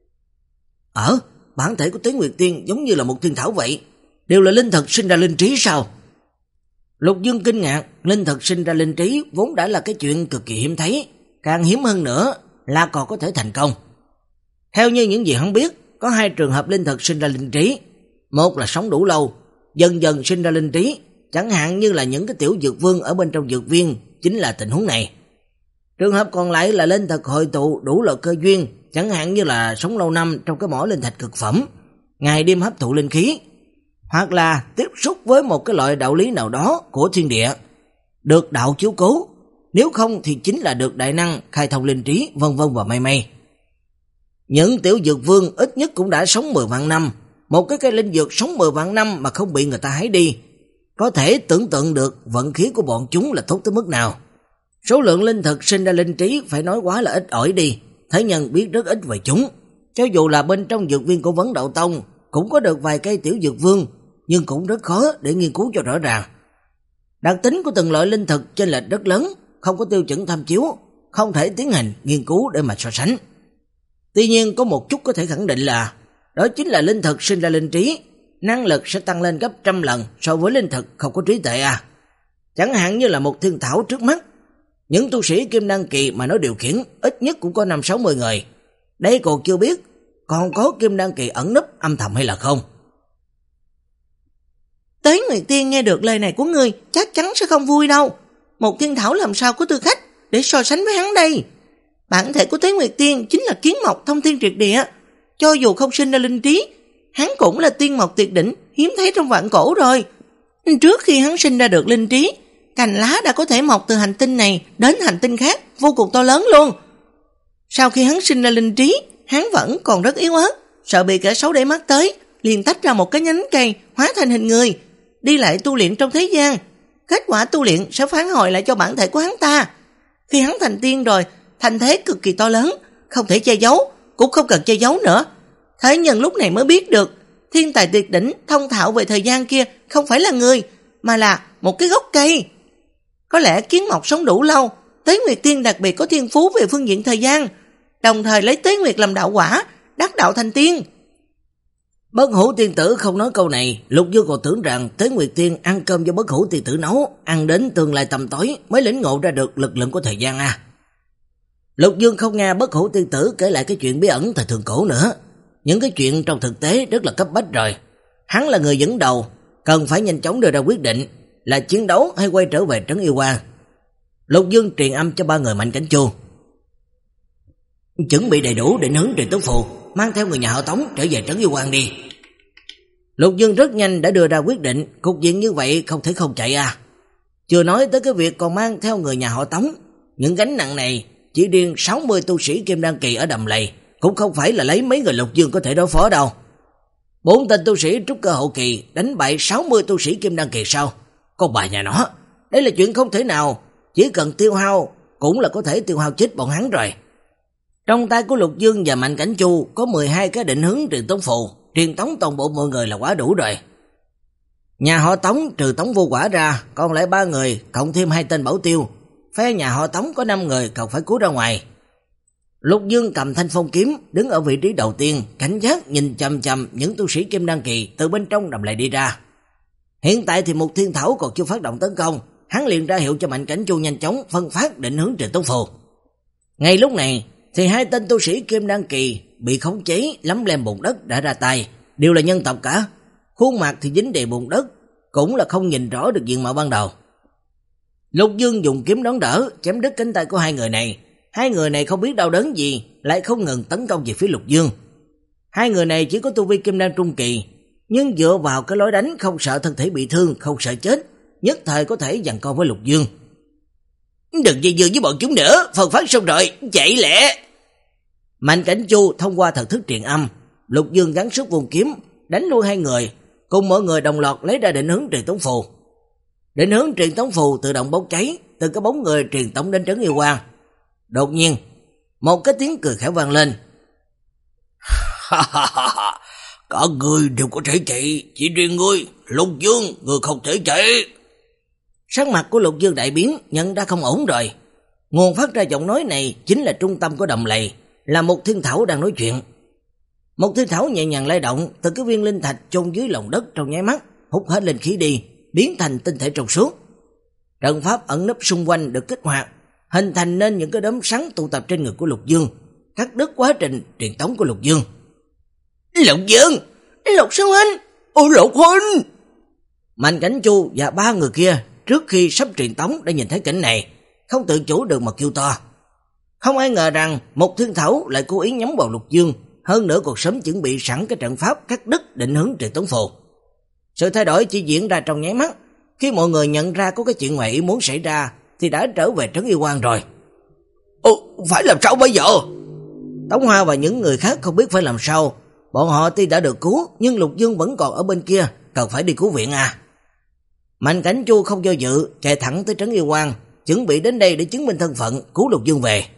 Ờ, bản thể của Tế Nguyệt Tiên giống như là một thiên thảo vậy, đều là linh thực sinh ra linh trí sao? Lục Dương kinh ngạc, linh thực sinh ra linh trí vốn đã là cái chuyện cực kỳ hiếm thấy, càng hiếm hơn nữa là còn có thể thành công. Theo như những gì hắn biết, có hai trường hợp linh thực sinh ra linh trí. Một là sống đủ lâu, dần dần sinh ra linh trí, chẳng hạn như là những cái tiểu dược vương ở bên trong dược viên, chính là tình huống này. Trường hợp còn lại là linh thực hội tụ đủ loại cơ duyên, chẳng hạn như là sống lâu năm trong cái mỏ linh thạch cực phẩm, ngày đêm hấp thụ linh khí, hoặc là tiếp xúc với một cái loại đạo lý nào đó của thiên địa, được đạo chiếu cố, nếu không thì chính là được đại năng khai thông linh trí, vân vân và mây mây. Những tiểu dược vương ít nhất cũng đã sống mười vạn năm, một cái cây linh dược sống mười vạn năm mà không bị người ta hái đi, có thể tưởng tượng được vận khí của bọn chúng là tốt tới mức nào. Số lượng linh thực sinh ra linh trí phải nói quá là ít ỏi đi, thế nhân biết rất ít về chúng. Cho dù là bên trong dược viên của Vấn Đạo Tông cũng có được vài cây tiểu dược vương, nhưng cũng rất khó để nghiên cứu cho rõ ràng. Đặc tính của từng loại linh thực chênh lệch rất lớn, không có tiêu chuẩn tham chiếu, không thể tiến hành nghiên cứu để mà so sánh. Tuy nhiên có một chút có thể khẳng định là đó chính là linh thực sinh ra linh trí, năng lực sẽ tăng lên gấp trăm lần so với linh thực không có trí tuệ à. Chẳng hạn như là một thiên thảo trước mắt, những tu sĩ kim đan kỳ mà nó điều khiển ít nhất cũng có năm sáu mươi người. Đây còn chưa biết còn có kim đan kỳ ẩn núp âm thầm hay là không. Tế Nguyệt Tiên nghe được lời này của ngươi chắc chắn sẽ không vui đâu. Một thiên thảo làm sao có tư cách để so sánh với hắn đây. Bản thể của Tế Nguyệt Tiên chính là kiến mộc thông thiên triệt địa, cho dù không sinh ra linh trí, hắn cũng là tiên mộc tuyệt đỉnh, hiếm thấy trong vạn cổ rồi. Trước khi hắn sinh ra được linh trí, cành lá đã có thể mọc từ hành tinh này đến hành tinh khác, vô cùng to lớn luôn. Sau khi hắn sinh ra linh trí, hắn vẫn còn rất yếu ớt, sợ bị kẻ xấu để mắt tới, liền tách ra một cái nhánh cây hóa thành hình người, đi lại tu luyện trong thế gian. Kết quả tu luyện sẽ phản hồi lại cho bản thể của hắn ta. Khi hắn thành tiên rồi, thành thế cực kỳ to lớn, không thể che giấu, cũng không cần che giấu nữa. Thế nhân lúc này mới biết được, thiên tài tuyệt đỉnh thông thạo về thời gian kia không phải là người, mà là một cái gốc cây. Có lẽ kiến mộc sống đủ lâu, Tế Nguyệt Tiên đặc biệt có thiên phú về phương diện thời gian, đồng thời lấy Tế Nguyệt làm đạo quả, đắc đạo thành tiên. Bất Hủ tiên tử không nói câu này, Lục Dương còn tưởng rằng Tế Nguyệt Tiên ăn cơm do Bất Hủ tiên tử nấu, ăn đến tương lai tầm tối mới lĩnh ngộ ra được lực lượng của thời gian à. Lục Dương không nghe Bất Hủ tiên tử kể lại cái chuyện bí ẩn thời thượng cổ nữa. Những cái chuyện trong thực tế rất là cấp bách rồi. Hắn là người dẫn đầu, cần phải nhanh chóng đưa ra quyết định là chiến đấu hay quay trở về trấn Yêu Quang. Lục Dương truyền âm cho ba người Mạnh Cảnh Chu. Chuẩn bị đầy đủ định hướng truyền tống phù, mang theo người nhà họ Tống trở về trấn Yêu Quang đi. Lục Dương rất nhanh đã đưa ra quyết định, cục diện như vậy không thể không chạy à. Chưa nói tới cái việc còn mang theo người nhà họ Tống, những gánh nặng này chỉ riêng sáu mươi tu sĩ Kim Đan kỳ ở Đầm Lầy cũng không phải là lấy mấy người Lục Dương có thể đối phó đâu. Bốn tên tu sĩ trúc cơ hậu kỳ đánh bại sáu mươi tu sĩ Kim Đan kỳ sau, con bà nhà nó, đây là chuyện không thể nào, chỉ cần tiêu hao cũng là có thể tiêu hao chết bọn hắn rồi. Trong tay của Lục Dương và Mạnh Cảnh Chu có mười hai cái định hướng truyền tống phù, truyền tống toàn bộ mọi người là quá đủ rồi. Nhà họ Tống trừ Tống Vô Quả ra, còn lại ba người, cộng thêm hai tên bảo tiêu. Phe nhà họ Tống có năm người cần phải cứu ra ngoài. Lục Dương cầm thanh phong kiếm, đứng ở vị trí đầu tiên, cảnh giác nhìn chằm chằm những tu sĩ Kim Đan kỳ từ bên trong Đầm Lầy đi ra. Hiện tại thì Mục Thiên Thảo còn chưa phát động tấn công, hắn liền ra hiệu cho Mạnh Cảnh Chu nhanh chóng phân phát định hướng truyền tống phù. Ngay lúc này thì hai tên tu sĩ Kim Đan kỳ bị khống chế lấm lem bùn đất đã ra tay, đều là nhân tộc cả, khuôn mặt thì dính đầy bùn đất, cũng là không nhìn rõ được diện mạo ban đầu. Lục Dương dùng kiếm đón đỡ, chém đứt cánh tay của hai người này. Hai người này không biết đau đớn gì, lại không ngừng tấn công về phía Lục Dương. Hai người này chỉ có tu vi Kim Đan trung kỳ, nhưng dựa vào cái lối đánh không sợ thân thể bị thương, không sợ chết, nhất thời có thể giằng co với Lục Dương. Đừng dây dưa với bọn chúng nữa, phần phát xong rồi, chạy lẹ. Mạnh Cảnh Chu thông qua thần thức truyền âm, Lục Dương gắng sức vùng kiếm, đánh lui hai người, cùng mọi người đồng loạt lấy ra định hướng truyền tống phù. Định hướng truyền tống phù tự động bốc cháy, từ cái bóng người truyền tống đến trấn Yêu Quang. Đột nhiên, một cái tiếng cười khẽ vang lên. Cả người đều có thể chạy, chỉ riêng ngươi, Lục Dương, ngươi không thể chạy. Sắc mặt của Lục Dương đại biến, nhận ra không ổn rồi. Nguồn phát ra giọng nói này chính là trung tâm của Đầm Lầy, là Mục Thiên Thảo đang nói chuyện. Mục Thiên Thảo nhẹ nhàng lay động, từ cái viên linh thạch chôn dưới lòng đất trong nháy mắt, hút hết linh khí đi, biến thành tinh thể trong suốt. Trận pháp ẩn nấp xung quanh được kích hoạt, hình thành nên những cái đốm sáng tụ tập trên người của Lục Dương, cắt đứt quá trình truyền tống của Lục Dương. Lục Dương! Lục Sư Huynh! Ôi Lục Huynh! Mạnh Cảnh Chu và ba người kia trước khi sắp truyền tống đã nhìn thấy cảnh này, không tự chủ được mà kêu to. Không ai ngờ rằng Mục Thiên Thảo lại cố ý nhắm vào Lục Dương, hơn nữa còn sớm chuẩn bị sẵn cái trận pháp cắt đứt định hướng truyền tống phù. Sự thay đổi chỉ diễn ra trong nháy mắt, khi mọi người nhận ra có cái chuyện ngoài ý muốn xảy ra thì đã trở về trấn Yêu Quang rồi. Ồ, phải làm sao bây giờ? Tống Hoa và những người khác không biết phải làm sao. Bọn họ tuy đã được cứu, nhưng Lục Dương vẫn còn ở bên kia, cần phải đi cứu viện à. Mạnh Cảnh Chu không do dự, chạy thẳng tới trấn Yêu Quang, chuẩn bị đến đây để chứng minh thân phận, cứu Lục Dương về.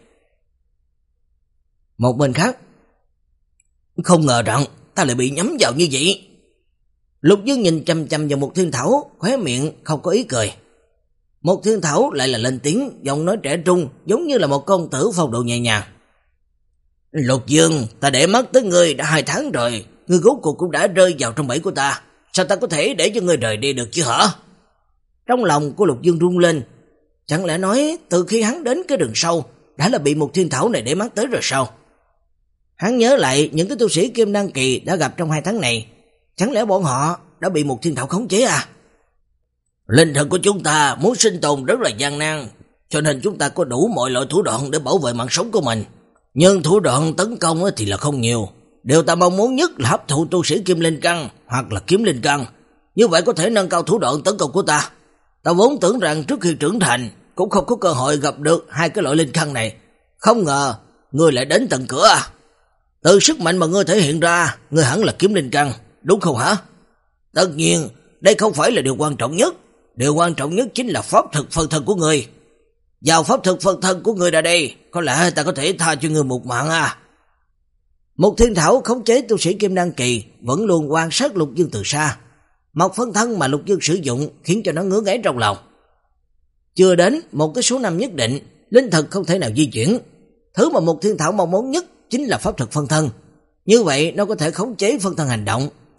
Một bên khác, không ngờ rằng ta lại bị nhắm vào như vậy. Lục Dương nhìn chăm chăm vào Mục Thiên Thảo, khóe miệng không có ý cười. Mục Thiên Thảo lại là lên tiếng, giọng nói trẻ trung, giống như là một công tử phong độ nhẹ nhàng. Lục Dương, ta để mắt tới ngươi đã hai tháng rồi, ngươi rốt cuộc cũng đã rơi vào trong bẫy của ta, sao ta có thể để cho ngươi rời đi được chứ hả? Trong lòng của Lục Dương rung lên, chẳng lẽ nói từ khi hắn đến cái đường sâu đã là bị Mục Thiên Thảo này để mắt tới rồi sao? Hắn nhớ lại những cái tu sĩ Kim Đan kỳ đã gặp trong hai tháng này, chẳng lẽ bọn họ đã bị Mục Thiên Thảo khống chế à? Linh thần của chúng ta muốn sinh tồn rất là gian nan, cho nên chúng ta có đủ mọi loại thủ đoạn để bảo vệ mạng sống của mình. Nhưng thủ đoạn tấn công thì là không nhiều. Điều ta mong muốn nhất là hấp thụ tu sĩ Kim Linh Căn hoặc là Kiếm Linh Căn, như vậy có thể nâng cao thủ đoạn tấn công của ta. Ta vốn tưởng rằng trước khi trưởng thành cũng không có cơ hội gặp được hai cái loại linh căn này, không ngờ ngươi lại đến tận cửa à. Từ sức mạnh mà ngươi thể hiện ra, ngươi hẳn là Kiếm Linh Căn, đúng không hả? Tất nhiên, đây không phải là điều quan trọng nhất. Điều quan trọng nhất chính là pháp thực phân thân của ngươi. Vào pháp thực phân thân của ngươi ra đây, có lẽ ta có thể tha cho ngươi một mạng à. Mục Thiên Thảo khống chế tu sĩ Kim Đan kỳ, vẫn luôn quan sát Lục Dương từ xa. Một phân thân mà Lục Dương sử dụng khiến cho nó ngứa ngáy trong lòng. Chưa đến một cái số năm nhất định, linh thực không thể nào di chuyển. Thứ mà Mục Thiên Thảo mong muốn nhất chính là pháp thực phân thân. Như vậy nó có thể khống chế phân thân hành động,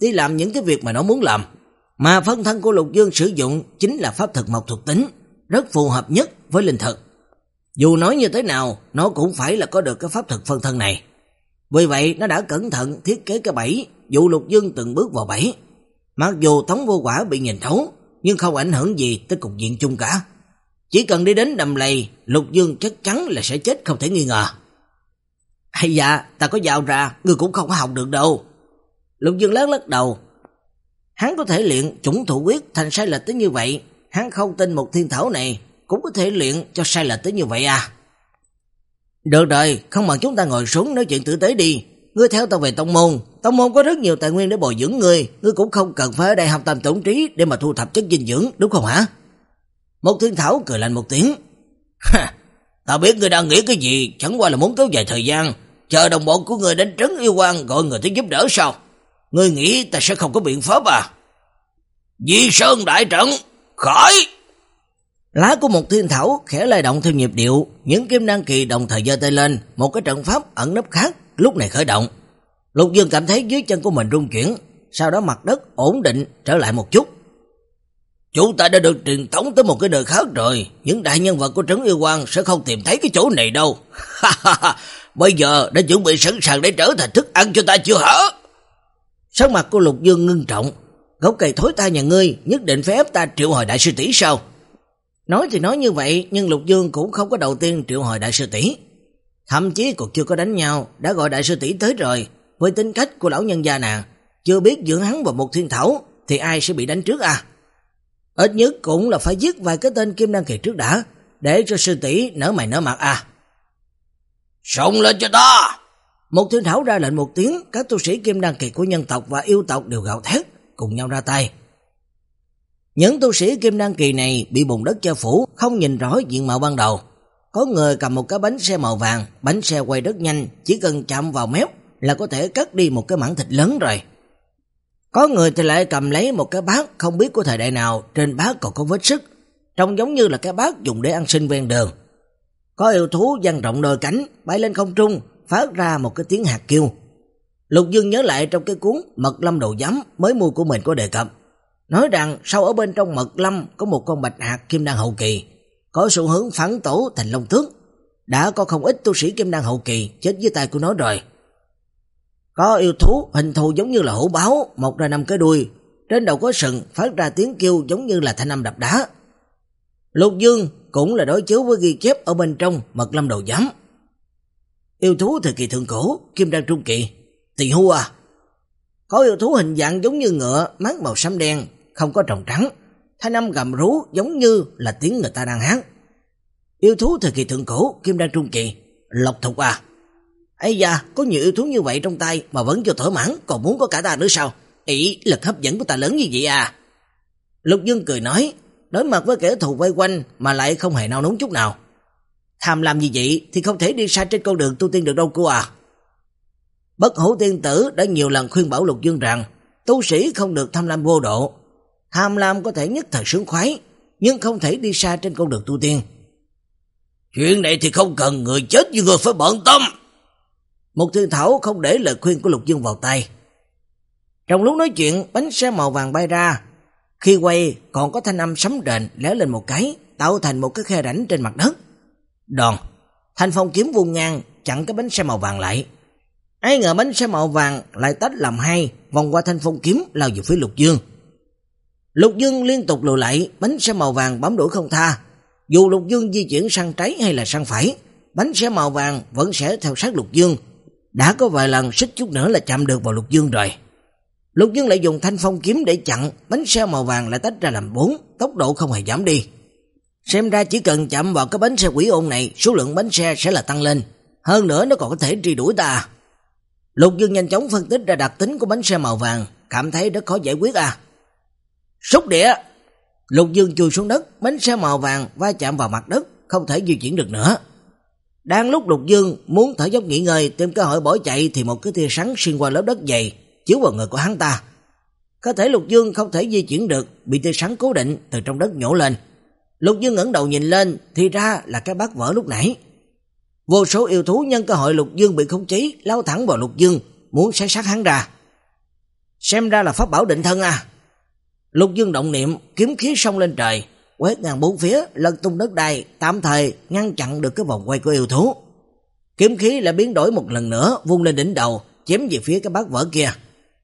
đi làm những cái việc mà nó muốn làm. Mà phân thân của Lục Dương sử dụng chính là pháp thực mộc thuộc tính, rất phù hợp nhất với linh thực. Dù nói như thế nào, nó cũng phải là có được cái pháp thực phân thân này. Vì vậy nó đã cẩn thận thiết kế cái bẫy, dụ Lục Dương từng bước vào bẫy. Mặc dù Tống Vô Quả bị nhìn thấu, nhưng không ảnh hưởng gì tới cục diện chung cả. Chỉ cần đi đến đầm lầy, Lục Dương chắc chắn là sẽ chết không thể nghi ngờ. Hay dạ, ta có dao ra, ngươi cũng không có học được đâu. Lục Dương lắc lắc đầu. Hắn có thể luyện chủng thụ quyết thành sai lệch tới như vậy, hắn không tin một thiên thảo này cũng có thể luyện cho sai lệch tới như vậy à. Được rồi, không bằng chúng ta ngồi xuống nói chuyện tử tế đi. Ngươi theo tao về tông môn, tông môn có rất nhiều tài nguyên để bồi dưỡng ngươi, ngươi cũng không cần phải ở đây học tam tổn trí để mà thu thập chất dinh dưỡng, đúng không hả? Một thiên thảo cười lạnh một tiếng. Ha, tao biết ngươi đang nghĩ cái gì, chẳng qua là muốn kéo dài thời gian, chờ đồng bọn của ngươi đến trấn yêu quan gọi người tới giúp đỡ sao? Ngươi nghĩ ta sẽ không có biện pháp à? Di Sơn đại trận, khởi! Lá của một thiên thảo khẽ lay động theo nhịp điệu, những kim đan kỳ đồng thời giơ tay lên, một cái trận pháp ẩn nấp khác lúc này khởi động. Lục Dương cảm thấy dưới chân của mình rung chuyển, sau đó mặt đất ổn định trở lại một chút. Chúng ta đã được truyền tống tới một cái nơi khác rồi, những đại nhân vật của trấn yêu quan sẽ không tìm thấy cái chỗ này đâu. Bây giờ đã chuẩn bị sẵn sàng để trở thành thức ăn cho ta chưa hả? Sắc mặt của Lục Dương ngưng trọng. Gốc cây thối ta nhà ngươi nhất định phải ép ta triệu hồi đại sư tỷ sao? Nói thì nói như vậy, nhưng Lục Dương cũng không có đầu tiên triệu hồi đại sư tỷ. Thậm chí còn chưa có đánh nhau, đã gọi đại sư tỷ tới rồi. Với tính cách của lão nhân gia nàng, chưa biết dưỡng hắn vào một thiên thảo, thì ai sẽ bị đánh trước à? Ít nhất cũng là phải giết vài cái tên kim đan kỳ trước đã, để cho sư tỷ nở mày nở mặt à. Xông lên cho ta! Một thiên thảo ra lệnh một tiếng, các tu sĩ kim đan kỳ của nhân tộc và yêu tộc đều gào thét, cùng nhau ra tay. Những tu sĩ kim đan kỳ này bị bùn đất che phủ, không nhìn rõ diện mạo ban đầu. Có người cầm một cái bánh xe màu vàng, bánh xe quay rất nhanh, chỉ cần chạm vào mép là có thể cắt đi một cái mảng thịt lớn rồi. Có người thì lại cầm lấy một cái bát không biết của thời đại nào, trên bát còn có vết sứt, trông giống như là cái bát dùng để ăn sinh ven đường. Có yêu thú dang rộng đôi cánh, bay lên không trung, phát ra một cái tiếng hạt kêu. Lục Dương nhớ lại trong cái cuốn Mật Lâm Đồ Giám mới mua của mình có đề cập, nói rằng sau ở bên trong mật lâm có một con bạch hạt kim đan hậu kỳ, có xu hướng phản tổ thành long tước. Đã có không ít tu sĩ kim đan hậu kỳ chết dưới tay của nó rồi. Có yêu thú hình thù giống như là hổ báo, mọc ra năm cái đuôi, trên đầu có sừng, phát ra tiếng kêu giống như là thanh âm đập đá. Lục Dương cũng là đối chiếu với ghi chép ở bên trong Mật Lâm Đồ Giám. Yêu thú thời kỳ thượng cổ, kim đan trung kỳ, tỳ hưu à. Có yêu thú hình dạng giống như ngựa, mắt màu xám đen, không có tròng trắng, thanh âm gầm rú giống như là tiếng người ta đang hát. Yêu thú thời kỳ thượng cổ, kim đan trung kỳ, lộc thục à. Ây da, có nhiều yêu thú như vậy trong tay mà vẫn chưa thỏa mãn, còn muốn có cả ta nữa sao? Ý, lực hấp dẫn của ta lớn như vậy à? Lục Dương cười nói, đối mặt với kẻ thù vây quanh mà lại không hề nao núng chút nào. Tham lam như vậy thì không thể đi xa trên con đường tu tiên được đâu cô à. Bất Hủ tiên tử đã nhiều lần khuyên bảo Lục Dương rằng tu sĩ không được tham lam vô độ. Tham lam có thể nhất thời sướng khoái, nhưng không thể đi xa trên con đường tu tiên. Chuyện này thì không cần người chết như người phải bận tâm. Một thiên thảo không để lời khuyên của Lục Dương vào tay. Trong lúc nói chuyện, bánh xe màu vàng bay ra. Khi quay còn có thanh âm sấm rền léo lên một cái, tạo thành một cái khe rãnh trên mặt đất. Đòn, thanh phong kiếm vuông ngang chặn cái bánh xe màu vàng lại. Ai ngờ bánh xe màu vàng lại tách làm hai, vòng qua thanh phong kiếm lao về phía Lục Dương. Lục Dương liên tục lùi lại, bánh xe màu vàng bám đuổi không tha. Dù Lục Dương di chuyển sang trái hay là sang phải, bánh xe màu vàng vẫn sẽ theo sát Lục Dương. Đã có vài lần xích chút nữa là chạm được vào Lục Dương rồi. Lục Dương lại dùng thanh phong kiếm để chặn, bánh xe màu vàng lại tách ra làm bốn, tốc độ không hề giảm đi. Xem ra chỉ cần chạm vào cái bánh xe quỷ ôn này, số lượng bánh xe sẽ là tăng lên. Hơn nữa nó còn có thể truy đuổi ta. Lục Dương nhanh chóng phân tích ra đặc tính của bánh xe màu vàng, cảm thấy rất khó giải quyết à. Xúc địa! Lục Dương chui xuống đất, bánh xe màu vàng va chạm vào mặt đất, không thể di chuyển được nữa. Đang lúc Lục Dương muốn thở dốc nghỉ ngơi, tìm cơ hội bỏ chạy thì một cái tia sáng xuyên qua lớp đất dày chiếu vào người của hắn ta. Có thể Lục Dương không thể di chuyển được, bị tia sáng cố định từ trong đất nhổ lên. Lục Dương ngẩng đầu nhìn lên, thì ra là cái bát vỡ lúc nãy. Vô số yêu thú nhân cơ hội Lục Dương bị khống chế lao thẳng vào Lục Dương, muốn xé xác hắn ra. Xem ra là pháp bảo định thân à. Lục Dương động niệm, kiếm khí xông lên trời, quét ngang bốn phía, lật tung đất đai, tạm thời ngăn chặn được cái vòng quay của yêu thú. Kiếm khí lại biến đổi một lần nữa, vung lên đỉnh đầu, chém về phía cái bát vỡ kia.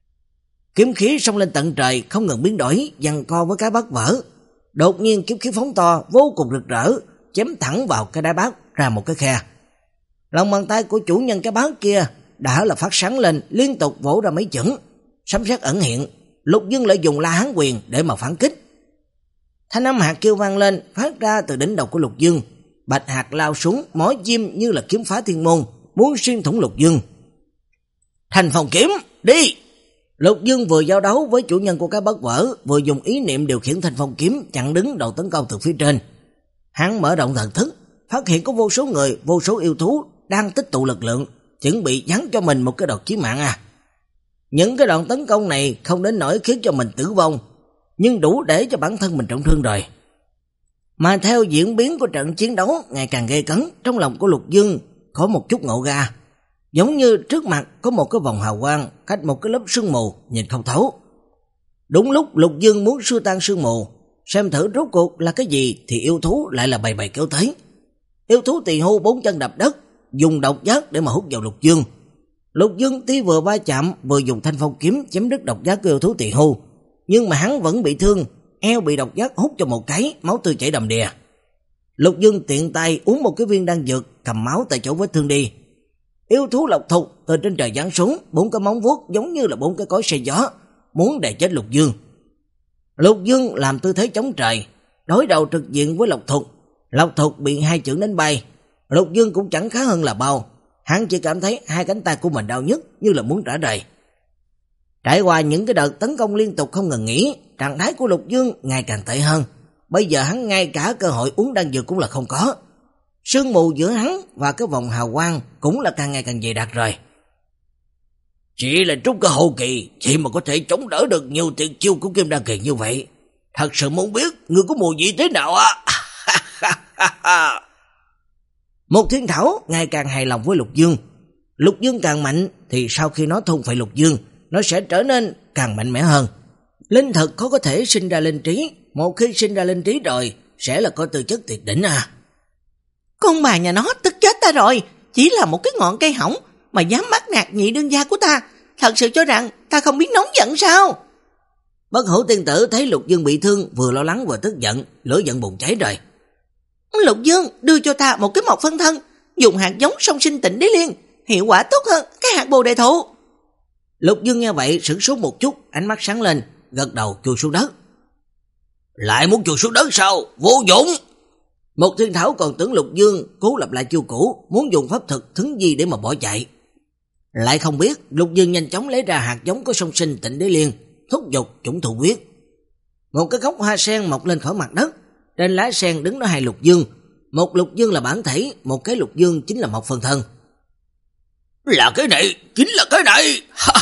Kiếm khí xông lên tận trời, không ngừng biến đổi, giằng co với cái bát vỡ. Đột nhiên kiếm khí phóng to, vô cùng rực rỡ, chém thẳng vào cái đáy bát ra một cái khe. Lòng bàn tay của chủ nhân cái bát kia đã là phát sáng lên, liên tục vỗ ra mấy chưởng, sấm sét ẩn hiện. Lục Dương lại dùng La Hán quyền để mà phản kích. Thanh âm hạt kêu vang lên, phát ra từ đỉnh đầu của Lục Dương. Bạch hạt lao xuống, mỏ chim như là kiếm phá thiên môn, muốn xuyên thủng Lục Dương. Thành Phong kiếm, đi! Lục Dương vừa giao đấu với chủ nhân của cái bất vỡ, vừa dùng ý niệm điều khiển Thanh Phong kiếm chặn đứng đầu tấn công từ phía trên. Hắn mở rộng thần thức, phát hiện có vô số người, vô số yêu thú đang tích tụ lực lượng, chuẩn bị giáng cho mình một cái đòn chí mạng à. Những cái đòn tấn công này không đến nỗi khiến cho mình tử vong, nhưng đủ để cho bản thân mình trọng thương rồi. Mà theo diễn biến của trận chiến đấu ngày càng gay cấn, trong lòng của Lục Dương có một chút ngộ ra, giống như trước mặt có một cái vòng hào quang cách một cái lớp sương mù nhìn không thấu. Đúng lúc Lục Dương muốn xua tan sương mù, xem thử rốt cuộc là cái gì, thì yêu thú lại là bầy bầy kéo tới. Yêu thú Tỳ Hưu bốn chân đạp đất, dùng độc giác để mà hút vào Lục Dương. Lục Dương tí vừa va chạm, vừa dùng Thanh Phong kiếm chém đứt độc giác của yêu thú Tỳ Hưu, nhưng mà hắn vẫn bị thương, eo bị độc giác hút cho một cái, máu tươi chảy đầm đìa. Lục Dương tiện tay uống một cái viên đan dược, cầm máu tại chỗ vết thương đi. Yêu thú Lộc Thục từ trên trời giáng xuống, bốn cái móng vuốt giống như là bốn cái cối xay gió, muốn đè chết Lục Dương. Lục Dương làm tư thế chống trời, đối đầu trực diện với Lộc Thục. Lộc Thục bị hai chưởng đánh bay, Lục Dương cũng chẳng khá hơn là bao. Hắn chỉ cảm thấy hai cánh tay của mình đau nhức như là muốn trả đời. Trải qua những cái đợt tấn công liên tục không ngừng nghỉ, trạng thái của Lục Dương ngày càng tệ hơn. Bây giờ hắn ngay cả cơ hội uống đan dược cũng là không có. Sương mù giữa hắn và cái vòng hào quang cũng là càng ngày càng dày đặc rồi. Chỉ là trúc cơ hậu kỳ, chỉ mà có thể chống đỡ được nhiều tuyệt chiêu của Kim Đan Kỳ như vậy. Thật sự muốn biết người có mùi vị thế nào á. Một Thiên Thảo ngày càng hài lòng với Lục Dương. Lục Dương càng mạnh thì sau khi nó thôn phệ Lục Dương, nó sẽ trở nên càng mạnh mẽ hơn. Linh thực khó có thể sinh ra linh trí, một khi sinh ra linh trí rồi sẽ là có tư chất tuyệt đỉnh à. Con bà nhà nó tức chết ta rồi, chỉ là một cái ngọn cây hỏng mà dám bắt nạt nhị đương gia của ta, thật sự cho rằng ta không biết nóng giận sao? Bất Hữu Tiên Tử thấy Lục Dương bị thương, vừa lo lắng vừa tức giận, lửa giận bùng cháy rồi. Lục Dương, đưa cho ta một cái mộc phân thân, dùng hạt giống song sinh tịnh đế liên, hiệu quả tốt hơn cái hạt bồ đề thụ. Lục Dương nghe vậy sửng sốt một chút, ánh mắt sáng lên, gật đầu chui xuống đất. Lại muốn chui xuống đất sao? Vô dụng! Một Thiên Thảo còn tưởng Lục Dương cố lặp lại chiêu cũ, muốn dùng pháp thực thứng gì để mà bỏ chạy. Lại không biết Lục Dương nhanh chóng lấy ra hạt giống của song sinh tịnh đế liên, thúc giục chủng thụ quyết. Một cái gốc hoa sen mọc lên khỏi mặt đất, trên lá sen đứng đó hai Lục Dương. Một Lục Dương là bản thể, một cái Lục Dương chính là một phần thân. Là cái này, chính là cái này!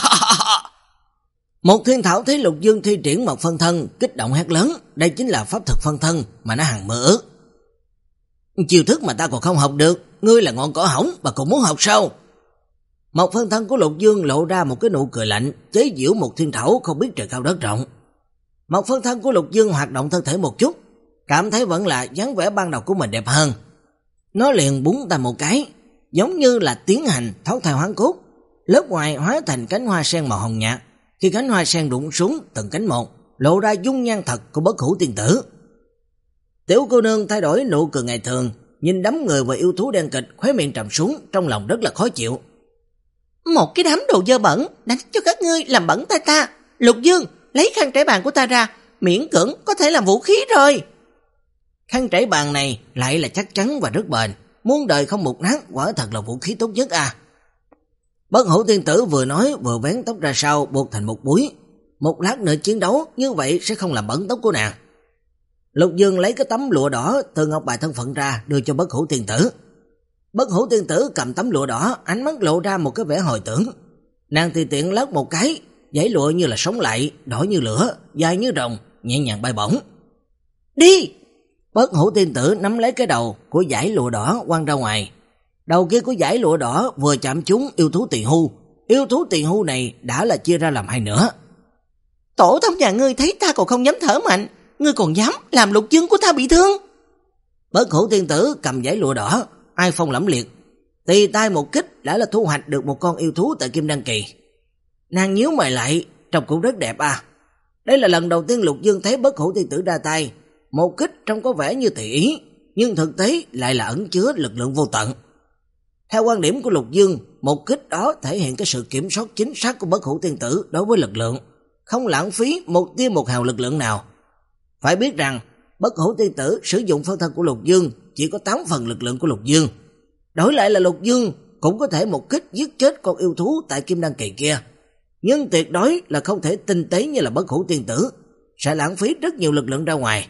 Một Thiên Thảo thấy Lục Dương thi triển một phân thân, kích động hét lớn, đây chính là pháp thực phân thân mà nó hằng mơ ước. Chiêu thức mà ta còn không học được, ngươi là ngọn cỏ hỏng mà còn muốn học sao? Một phân thân của Lục Dương lộ ra một cái nụ cười lạnh, chế giễu Một Thiên Thảo không biết trời cao đất rộng. Một phân thân của Lục Dương hoạt động thân thể một chút, cảm thấy vẫn là dáng vẻ ban đầu của mình đẹp hơn. Nó liền búng tay một cái, giống như là tiến hành thoát thai hoán cốt, lớp ngoài hóa thành cánh hoa sen màu hồng nhạt. Khi cánh hoa sen rụng xuống từng cánh một, lộ ra dung nhan thật của Bất Hữu Tiên Tử. Tiểu cô nương thay đổi nụ cười ngày thường, nhìn đám người và yêu thú đen kịch, khóe miệng trầm xuống, trong lòng rất là khó chịu. Một cái đám đồ dơ bẩn, đánh cho các ngươi làm bẩn tay ta. Lục Dương, lấy khăn trải bàn của ta ra, miễn cưỡng có thể làm vũ khí rồi. Khăn trải bàn này lại là chắc chắn và rất bền, muôn đời không mục nát, quả thật là vũ khí tốt nhất à. Bất Hữu Tiên Tử vừa nói vừa vén tóc ra sau, buộc thành một búi. Một lát nữa chiến đấu, như vậy sẽ không làm bẩn tóc của nàng. Lục Dương lấy cái tấm lụa đỏ từ ngọc bài thân phận ra, đưa cho Bất Hữu Tiên Tử. Bất Hữu Tiên Tử cầm tấm lụa đỏ, ánh mắt lộ ra một cái vẻ hồi tưởng. Nàng tùy tiện lắc một cái, dải lụa như là sống lại, đỏ như lửa, dài như rồng, nhẹ nhàng bay bổng. Đi! Bất Hữu Tiên Tử nắm lấy cái đầu của dải lụa đỏ quăng ra ngoài. Đầu kia của dải lụa đỏ vừa chạm trúng yêu thú Tỳ Hưu. Yêu thú Tỳ Hưu này đã là chia ra làm hai nửa. Tổ tông nhà ngươi thấy ta còn không dám thở mạnh, ngươi còn dám làm Lục Dương của ta bị thương. Bất Hủ tiên tử cầm dải lụa đỏ, ai phong lẫm liệt, tì tay một kích đã là thu hoạch được một con yêu thú tại Kim Đan Kỳ. Nàng nhíu mày lại, trông cũng rất đẹp à. Đây là lần đầu tiên Lục Dương thấy Bất Hủ tiên tử ra tay, một kích trông có vẻ như tùy ý, nhưng thực tế lại là ẩn chứa lực lượng vô tận. Theo quan điểm của Lục Dương, một kích đó thể hiện cái sự kiểm soát chính xác của Bất Hủ tiên tử đối với lực lượng, không lãng phí một tia một hào lực lượng nào. Phải biết rằng, Bất Hủ tiên tử sử dụng phân thân của Lục Dương chỉ có tám phần lực lượng của Lục Dương. Đổi lại là Lục Dương cũng có thể một kích giết chết con yêu thú tại Kim Đan Kỳ kia, nhưng tuyệt đối là không thể tinh tế như là Bất Hủ tiên tử, sẽ lãng phí rất nhiều lực lượng ra ngoài.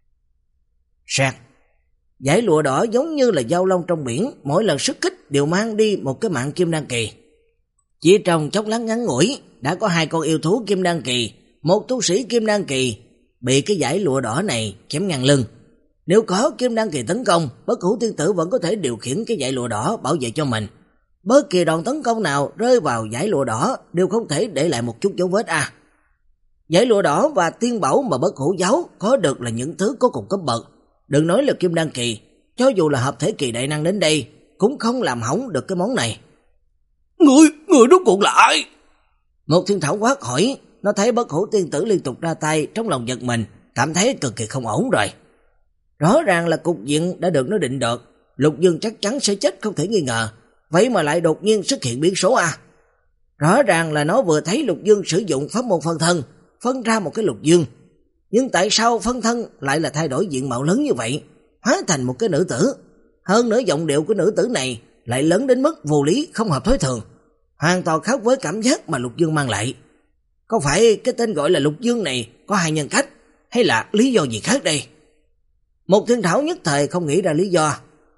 Sạc, dải lụa đỏ giống như là dao long trong biển, mỗi lần xuất kích đều mang đi một cái mạng Kim Đan Kỳ. Chỉ trong chốc lát ngắn ngủi, đã có hai con yêu thú Kim Đan Kỳ, một tu sĩ Kim Đan Kỳ bị cái dải lụa đỏ này chém ngang lưng. Nếu có Kim Đan Kỳ tấn công, Bất Hủ tiên tử vẫn có thể điều khiển cái dải lụa đỏ bảo vệ cho mình. Bất kỳ đòn tấn công nào rơi vào dải lụa đỏ đều không thể để lại một chút dấu vết à. Dải lụa đỏ và tiên bảo mà Bất Hủ giáo có được là những thứ có cùng cấp bậc. Đừng nói là Kim Đan Kỳ, cho dù là hợp thể kỳ đại năng đến đây cũng không làm hỏng được cái món này. Người, người rốt cuộc là ai? Một Thiên Thảo quát hỏi. Nó thấy Bất Hủ tiên tử liên tục ra tay, trong lòng giật mình, cảm thấy cực kỳ không ổn rồi. Rõ ràng là cục diện đã được nó định đoạt, Lục Dương chắc chắn sẽ chết không thể nghi ngờ, vậy mà lại đột nhiên xuất hiện biến số à. Rõ ràng là nó vừa thấy Lục Dương sử dụng pháp môn phân thân, phân ra một cái Lục Dương. Nhưng tại sao phân thân lại là thay đổi diện mạo lớn như vậy, hóa thành một cái nữ tử? Hơn nữa giọng điệu của nữ tử này lại lớn đến mức vô lý không hợp thói thường, hoàn toàn khác với cảm giác mà Lục Dương mang lại. Có phải cái tên gọi là Lục Dương này có hai nhân cách, hay là lý do gì khác đây? Một Thiên Thảo nhất thời không nghĩ ra lý do.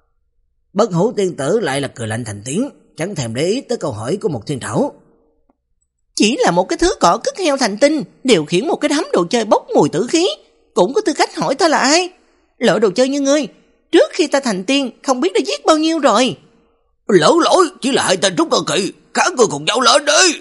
Bất Hủ tiên tử lại là cười lạnh thành tiếng, chẳng thèm để ý tới câu hỏi của một Thiên Thảo. Chỉ là một cái thứ cỏ cứt heo thành tinh, điều khiển một cái đám đồ chơi bốc mùi tử khí, cũng có tư cách hỏi ta là ai? Loại đồ chơi như ngươi, trước khi ta thành tiên không biết đã giết bao nhiêu rồi. Lỡ lỗi, chỉ là hai tên trúc cơ kỳ, cả người cùng nhau lên đi.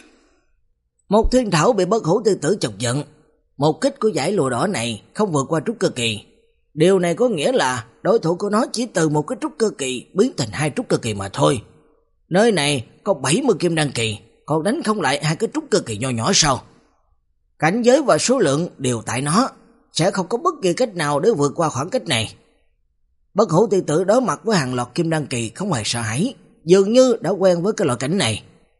Một Thiên Thảo bị Bất Hủ tiên tử chọc giận. Một kích của dải lụa đỏ này không vượt qua trúc cơ kỳ. Điều này có nghĩa là đối thủ của nó chỉ từ một cái trúc cơ kỳ biến thành hai trúc cơ kỳ mà thôi. Nơi này có bảy mươi Kim Đan Kỳ, còn đánh không lại hai cái trúc cơ kỳ nho nhỏ sao? Cảnh giới và số lượng đều tại nó, sẽ không có bất kỳ cách nào để vượt qua khoảng cách này. Bất Hủ tiên tử đối mặt với hàng loạt Kim Đan Kỳ không hề sợ hãi, dường như đã quen với cái loại cảnh này.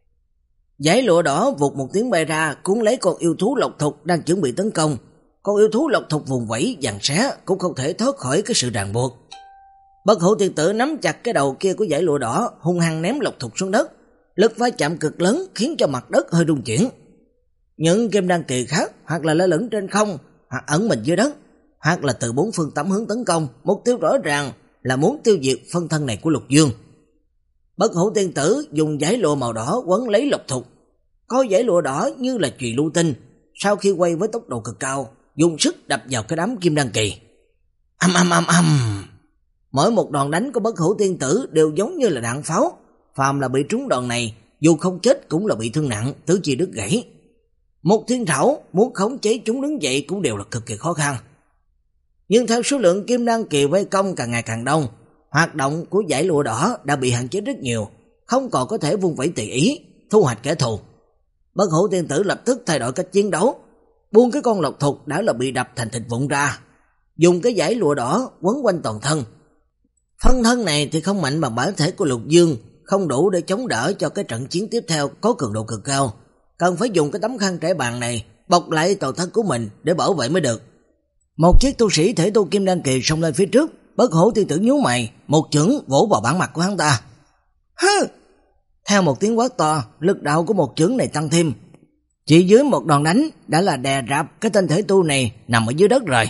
Dải lụa đỏ vụt một tiếng bay ra, cuốn lấy con yêu thú Lộc Thục đang chuẩn bị tấn công. Con yêu thú Lộc Thục vùng vẫy giằng xé cũng không thể thoát khỏi cái sự ràng buộc. Bất Hủ tiên tử nắm chặt cái đầu kia của dải lụa đỏ, hung hăng ném Lộc Thục xuống đất. Lực va chạm cực lớn khiến cho mặt đất hơi rung chuyển. Những Kim Đan Kỳ khác hoặc là lơ lửng trên không, hoặc ẩn mình dưới đất, hoặc là từ bốn phương tám hướng tấn công, mục tiêu rõ ràng là muốn tiêu diệt phân thân này của Lục Dương. Bất Hủ tiên tử dùng dải lụa màu đỏ quấn lấy Lộc Thục, coi dải lụa đỏ như là chùy lưu tinh, sau khi quay với tốc độ cực cao, dùng sức đập vào cái đám Kim Đan Kỳ. Âm âm âm âm. Mỗi một đòn đánh của Bất Hủ tiên tử đều giống như là đạn pháo, phàm là bị trúng đòn này, dù không chết cũng là bị thương nặng, tứ chi đứt gãy. Một Thiên Thảo muốn khống chế chúng đứng dậy cũng đều là cực kỳ khó khăn. Nhưng theo số lượng Kim Đan Kỳ vây công càng ngày càng đông, hoạt động của dải lụa đỏ đã bị hạn chế rất nhiều, không còn có thể vung vẩy tùy ý, thu hoạch kẻ thù. Bất Hủ tiên tử lập tức thay đổi cách chiến đấu, buông cái con Lộc Thục đã là bị đập thành thịt vụn ra, dùng cái dải lụa đỏ quấn quanh toàn thân. Phân thân này thì không mạnh bằng bản thể của Lục Dương, không đủ để chống đỡ cho cái trận chiến tiếp theo có cường độ cực cao, cần phải dùng cái tấm khăn trải bàn này bọc lại toàn thân của mình để bảo vệ mới được. Một chiếc tu sĩ thể tu Kim Đan Kỳ xông lên phía trước, Bất Hủ tiên tử nhíu mày, một chưởng vỗ vào bản mặt của hắn ta. Hừ! Theo một tiếng quát to, lực đạo của một chưởng này tăng thêm. Chỉ dưới một đòn đánh đã là đè rạp cái tên thể tu này nằm ở dưới đất rồi.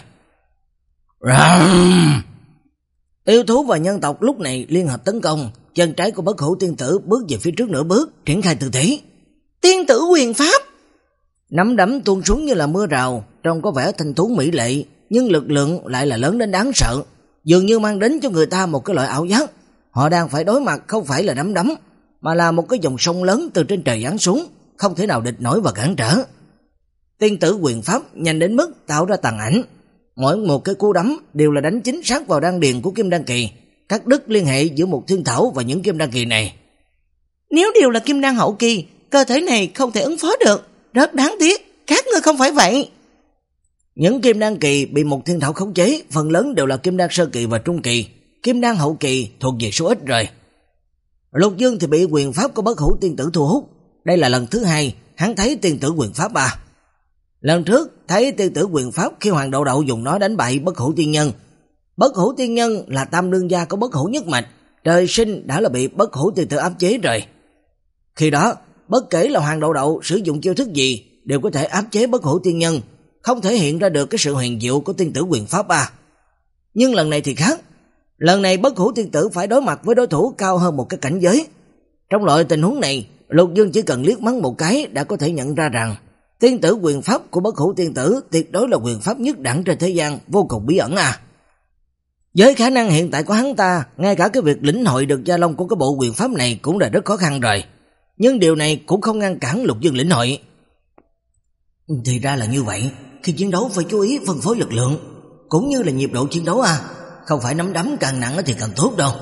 Rầm! Yêu thú và nhân tộc lúc này liên hợp tấn công, chân trái của Bất Hủ tiên tử bước về phía trước nửa bước, triển khai tư thế. Tiên tử quyền pháp! Nắm đấm tuôn xuống như là mưa rào, trông có vẻ thanh tú mỹ lệ, nhưng lực lượng lại là lớn đến đáng sợ, dường như mang đến cho người ta một cái loại ảo giác. Họ đang phải đối mặt không phải là nắm đấm, mà là một cái dòng sông lớn từ trên trời giáng xuống, không thể nào địch nổi và cản trở. Tiên tử quyền pháp nhanh đến mức tạo ra tàn ảnh. Mỗi một cái cú đấm đều là đánh chính xác vào đan điền của kim đan kỳ, cắt đứt liên hệ giữa một thiên thảo và những kim đan kỳ này. Nếu đều là kim đan hậu kỳ, cơ thể này không thể ứng phó được, rất đáng tiếc, các ngươi không phải vậy. Những kim đan kỳ bị một thiên thảo khống chế, phần lớn đều là kim đan sơ kỳ và trung kỳ, kim đan hậu kỳ thuộc về số ít rồi. Lục Dương thì bị quyền pháp của Bất Hủ Tiên Tử thu hút, đây là lần thứ hai hắn thấy tiên tử quyền pháp à. Lần trước thấy tiên tử quyền pháp khi Hoàng Đậu Đậu dùng nó đánh bại Bất Hủ Tiên Nhân. Bất Hủ Tiên Nhân là tam đương gia của Bất Hủ nhất mạch, trời sinh đã là bị Bất Hủ Tiên Tử áp chế rồi. Khi đó, bất kể là Hoàng Đậu Đậu sử dụng chiêu thức gì đều có thể áp chế Bất Hủ Tiên Nhân, không thể hiện ra được cái sự huyền diệu của tiên tử quyền pháp à. Nhưng lần này thì khác. Lần này Bất Hủ Tiên Tử phải đối mặt với đối thủ cao hơn một cái cảnh giới. Trong loại tình huống này, Lục Dương chỉ cần liếc mắt một cái đã có thể nhận ra rằng tiên tử quyền pháp của Bất Hủ Tiên Tử tuyệt đối là quyền pháp nhất đẳng trên thế gian, vô cùng bí ẩn à. Với khả năng hiện tại của hắn ta, ngay cả cái việc lĩnh hội được gia long của cái bộ quyền pháp này cũng là rất khó khăn rồi. Nhưng điều này cũng không ngăn cản Lục Dương lĩnh hội. Thì ra là như vậy, khi chiến đấu phải chú ý phân phối lực lượng, cũng như là nhịp độ chiến đấu à, không phải nắm đấm càng nặng thì càng tốt đâu.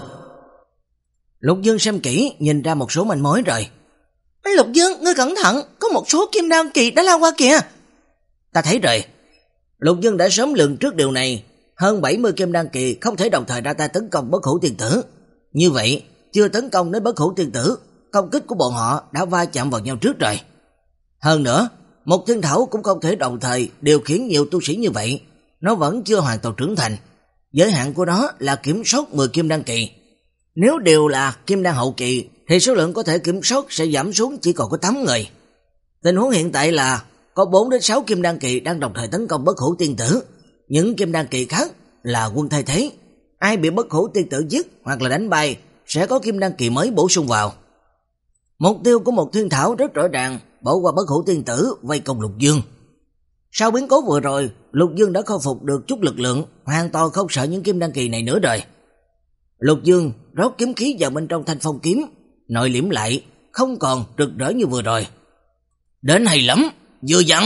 Lục Dương xem kỹ, nhìn ra một số manh mối rồi. Lục Dương, ngươi cẩn thận, có một số kim đan kỳ đã lao qua kìa. Ta thấy rồi. Lục Dương đã sớm lường trước điều này, hơn bảy mươi kim đan kỳ không thể đồng thời ra tay tấn công Bất Hủ Tiên Tử. Như vậy, chưa tấn công đến Bất Hủ Tiên Tử, công kích của bọn họ đã va chạm vào nhau trước rồi. Hơn nữa, một thiên thảo cũng không thể đồng thời điều khiển nhiều tu sĩ như vậy, nó vẫn chưa hoàn toàn trưởng thành. Giới hạn của nó là kiểm soát mười kim đan kỳ. Nếu đều là kim đan hậu kỳ thì số lượng có thể kiểm soát sẽ giảm xuống chỉ còn có tám người. Tình huống hiện tại là có bốn đến sáu kim đan kỳ đang đồng thời tấn công Bất Hủ Tiên Tử. Những kim đan kỳ khác là quân thay thế. Ai bị Bất Hủ Tiên Tử giết hoặc là đánh bay sẽ có kim đan kỳ mới bổ sung vào. Mục tiêu của một thiên thảo rất rõ ràng, bỏ qua Bất Hủ Tiên Tử vây công Lục Dương. Sau biến cố vừa rồi, Lục Dương đã khôi phục được chút lực lượng, hoàn toàn không sợ những kim đan kỳ này nữa rồi. Lục Dương rót kiếm khí vào bên trong thanh phong kiếm, nội liễm lại, không còn rực rỡ như vừa rồi. Đến hay lắm, vừa dặn.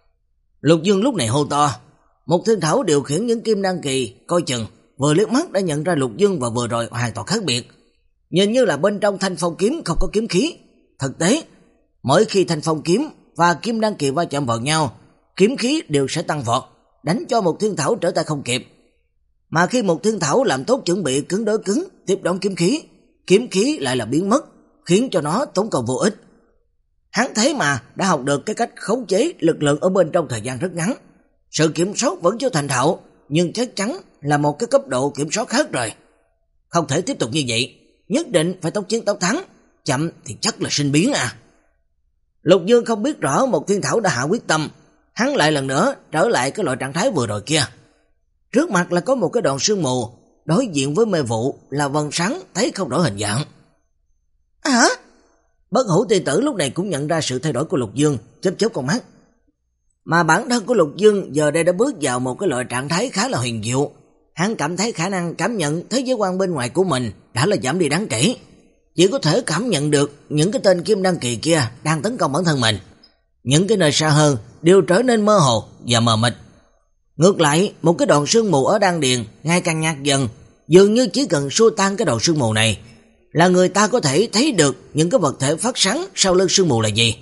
Lục Dương lúc này hô to. Một thiên thảo điều khiển những kim đan kỳ, coi chừng, vừa liếc mắt đã nhận ra Lục Dương và vừa rồi hoàn toàn khác biệt. Nhìn như là bên trong thanh phong kiếm không có kiếm khí. Thực tế, mỗi khi thanh phong kiếm và kim đan kỳ va chạm vào nhau, kiếm khí đều sẽ tăng vọt, đánh cho một thiên thảo trở tay không kịp. Mà khi một thiên thảo làm tốt chuẩn bị cứng đối cứng, tiếp đón kiếm khí, kiếm khí lại là biến mất, khiến cho nó tốn công vô ích. Hắn thế mà đã học được cái cách khống chế lực lượng ở bên trong thời gian rất ngắn. Sự kiểm soát vẫn chưa thành thạo, nhưng chắc chắn là một cái cấp độ kiểm soát khác rồi. Không thể tiếp tục như vậy, nhất định phải tốc chiến tốc thắng, chậm thì chắc là sinh biến à. Lục Dương không biết rõ một thiên thảo đã hạ quyết tâm, hắn lại lần nữa trở lại cái loại trạng thái vừa rồi kia. Trước mặt là có một cái đoàn sương mù, đối diện với mê vụ là vầng sáng thấy không rõ hình dạng. Hả? Bất Hủ Tiên Tử lúc này cũng nhận ra sự thay đổi của Lục Dương, chớp chớp con mắt. Mà bản thân của Lục Dương giờ đây đã bước vào một cái loại trạng thái khá là huyền diệu. Hắn cảm thấy khả năng cảm nhận thế giới quan bên ngoài của mình đã là giảm đi đáng kể. Chỉ có thể cảm nhận được những cái tên kim đan kỳ kia đang tấn công bản thân mình. Những cái nơi xa hơn đều trở nên mơ hồ và mờ mịt. Ngược lại, một cái đoàn sương mù ở đan điền ngày càng nhạt dần, dường như chỉ cần xua tan cái đoàn sương mù này là người ta có thể thấy được những cái vật thể phát sáng sau lưng sương mù là gì.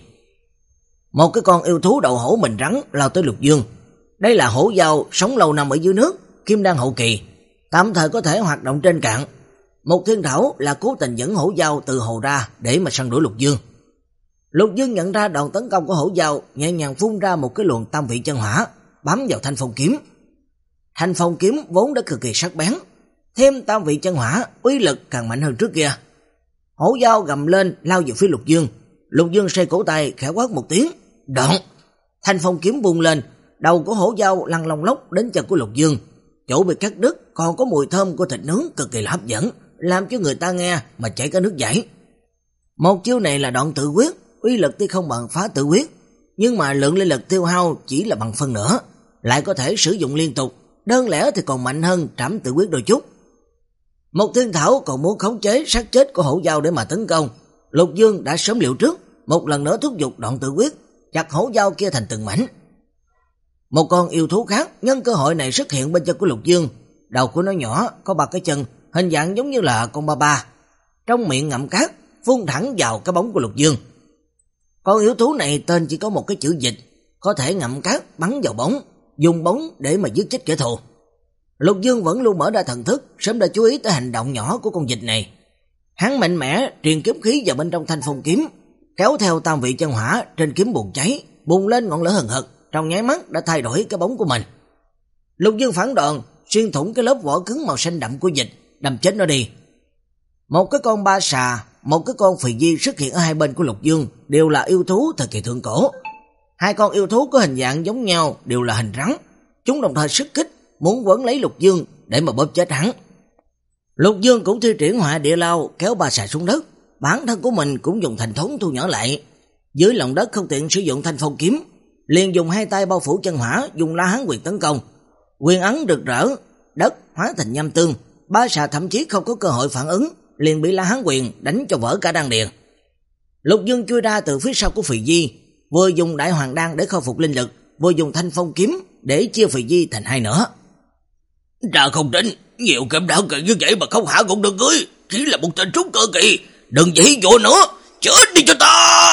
Một cái con yêu thú đầu hổ mình rắn lao tới Lục Dương. Đây là hổ dao sống lâu năm ở dưới nước, kim đan hậu kỳ, tạm thời có thể hoạt động trên cạn. Một thiên thảo là cố tình dẫn hổ dao từ hồ ra để mà săn đuổi Lục Dương. Lục Dương nhận ra đòn tấn công của hổ dao, nhẹ nhàng phun ra một cái luồng tam vị chân hỏa, bám vào thanh phong kiếm. Thanh phong kiếm vốn đã cực kỳ sắc bén, thêm tam vị chân hỏa, uy lực càng mạnh hơn trước kia. Hổ dao gầm lên lao về phía Lục Dương. Lục Dương xoay cổ tay khẽ quát một tiếng, "Đoạn!" Thanh phong kiếm vung lên, đầu của hổ dao lăn long lóc đến chân của Lục Dương. Chỗ bị cắt đứt còn có mùi thơm của thịt nướng cực kỳ là hấp dẫn, làm cho người ta nghe mà chảy cả nước dãi. Một chiêu này là đoạn tự quyết, uy lực tuy không bằng phá tự quyết, nhưng mà lượng linh lực tiêu hao chỉ là bằng phân nửa, lại có thể sử dụng liên tục, đơn lẻ thì còn mạnh hơn trảm tự quyết đôi chút. Một thiên thảo còn muốn khống chế xác chết của hổ dao để mà tấn công. Lục Dương đã sớm liệu trước, một lần nữa thúc giục đoạn tự quyết, chặt hổ dao kia thành từng mảnh, Một con yêu thú khác nhân cơ hội này xuất hiện bên chân của Lục Dương. Đầu của nó nhỏ, có ba cái chân, hình dạng giống như là con ba ba. Trong miệng ngậm cát, phun thẳng vào cái bóng của Lục Dương. Con yêu thú này tên chỉ có một cái chữ dịch, có thể ngậm cát bắn vào bóng, dùng bóng để mà giết chết kẻ thù. Lục Dương vẫn luôn mở ra thần thức, sớm đã chú ý tới hành động nhỏ của con dịch này. Hắn mạnh mẽ truyền kiếm khí vào bên trong thanh phong kiếm, kéo theo tam vị chân hỏa trên kiếm bùng cháy, bùng lên ngọn lửa hừng hực, trong nháy mắt đã thay đổi cái bóng của mình. Lục Dương phản đòn, xuyên thủng cái lớp vỏ cứng màu xanh đậm của dịch, đâm chết nó đi. Một cái con ba xà, một cái con phì di xuất hiện ở hai bên của Lục Dương, đều là yêu thú thời kỳ thượng cổ. Hai con yêu thú có hình dạng giống nhau, đều là hình rắn. Chúng đồng thời sức kích, muốn quấn lấy Lục Dương để mà bóp chết hắn. Lục Dương cũng thi triển hỏa địa lao, kéo ba xà xuống đất. Bản thân của mình cũng dùng thành thốn thu nhỏ lại. Dưới lòng đất không tiện sử dụng thanh phong kiếm, liền dùng hai tay bao phủ chân hỏa, dùng La Hán quyền tấn công. Quyền ấn rực rỡ, đất hóa thành nham tương. Ba xà thậm chí không có cơ hội phản ứng, liền bị La Hán quyền đánh cho vỡ cả đan điền. Lục Dương chui ra từ phía sau của Phì Di, vừa dùng đại hoàng đan để khôi phục linh lực, vừa dùng thanh phong kiếm để chia Phì Di thành hai nửa. Ta không tin, nhiều kiếm đạo kỳ như vậy mà không hạ cũng được cưới, chỉ là một tên trúc cơ kỳ, đừng dãy dụa nữa, chết đi cho ta.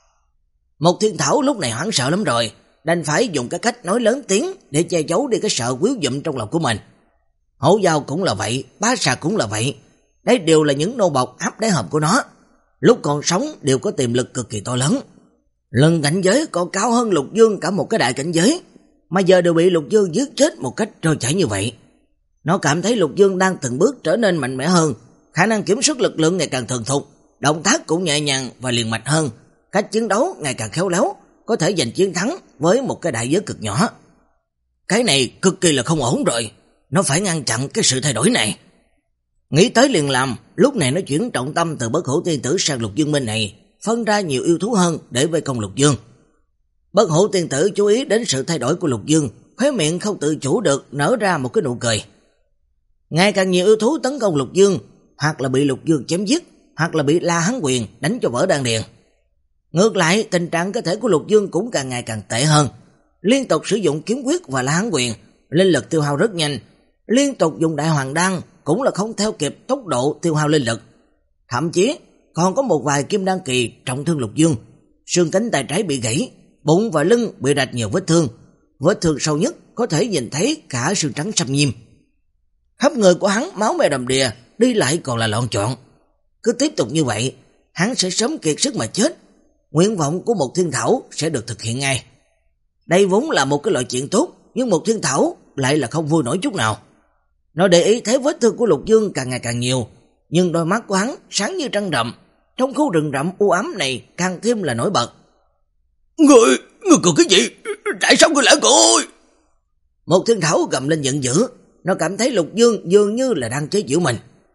Một Thiên Thảo lúc này hoảng sợ lắm rồi, đành phải dùng cái cách nói lớn tiếng để che giấu đi cái sợ quýu dụm trong lòng của mình. Hổ Dao cũng là vậy, Bá Xà cũng là vậy, đấy đều là những nô bộc áp đáy hòm của nó, lúc còn sống đều có tiềm lực cực kỳ to lớn. Lần cảnh giới còn cao hơn Lục Dương cả một cái đại cảnh giới, mà giờ đều bị Lục Dương giết chết một cách trôi chảy như vậy. Nó cảm thấy Lục Dương đang từng bước trở nên mạnh mẽ hơn, khả năng kiểm soát lực lượng ngày càng thuần thục, động tác cũng nhẹ nhàng và liền mạch hơn, cách chiến đấu ngày càng khéo léo, có thể giành chiến thắng với một cái đại giới cực nhỏ. Cái này cực kỳ là không ổn rồi, nó phải ngăn chặn cái sự thay đổi này. Nghĩ tới liền làm, lúc này nó chuyển trọng tâm từ Bất Hủ Tiên Tử sang Lục Dương bên này, phân ra nhiều yêu thú hơn để vây công Lục Dương. Bất Hủ Tiên Tử chú ý đến sự thay đổi của Lục Dương, khóe miệng không tự chủ được nở ra một cái nụ cười. Ngày càng nhiều yêu thú tấn công Lục Dương, hoặc là bị Lục Dương chém giết, hoặc là bị La Hán quyền đánh cho vỡ đan điền. Ngược lại, tình trạng cơ thể của Lục Dương cũng càng ngày càng tệ hơn. Liên tục sử dụng kiếm quyết và La Hán quyền, linh lực tiêu hao rất nhanh. Liên tục dùng đại hoàng đan cũng là không theo kịp tốc độ tiêu hao linh lực. Thậm chí còn có một vài kim đan kỳ trọng thương Lục Dương, xương cánh tay trái bị gãy, bụng và lưng bị rạch nhiều vết thương. Vết thương sâu nhất có thể nhìn thấy cả xương trắng xăm nhiêm. Khắp người của hắn máu me đầm đìa, đi lại còn là loạn trọn. Cứ tiếp tục như vậy, hắn sẽ sớm kiệt sức mà chết. Nguyện vọng của một Thiên Thảo sẽ được thực hiện ngay. Đây vốn là một cái loại chuyện tốt, nhưng một Thiên Thảo lại là không vui nổi chút nào. Nó để ý thấy vết thương của Lục Dương càng ngày càng nhiều, nhưng đôi mắt của hắn sáng như trăng rằm, trong khu rừng rậm u ám này càng thêm là nổi bật. Người, người cười cái gì? Tại sao người lại cười? Một Thiên Thảo gầm lên giận dữ, nó cảm thấy Lục Dương dường như là đang chế giễu mình.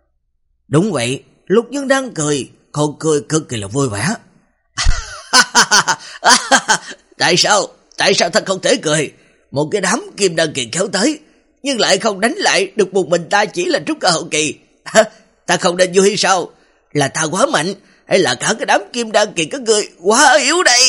Đúng vậy, Lục Dương đang cười, còn cười cực kỳ là vui vẻ. Tại sao? Tại sao ta không thể cười? Một cái đám kim đan kỳ kéo tới, nhưng lại không đánh lại được một mình ta chỉ là trúc cơ hậu kỳ. Ta không nên vui sao? Là ta quá mạnh, hay là cả cái đám kim đan kỳ các người quá yếu đây?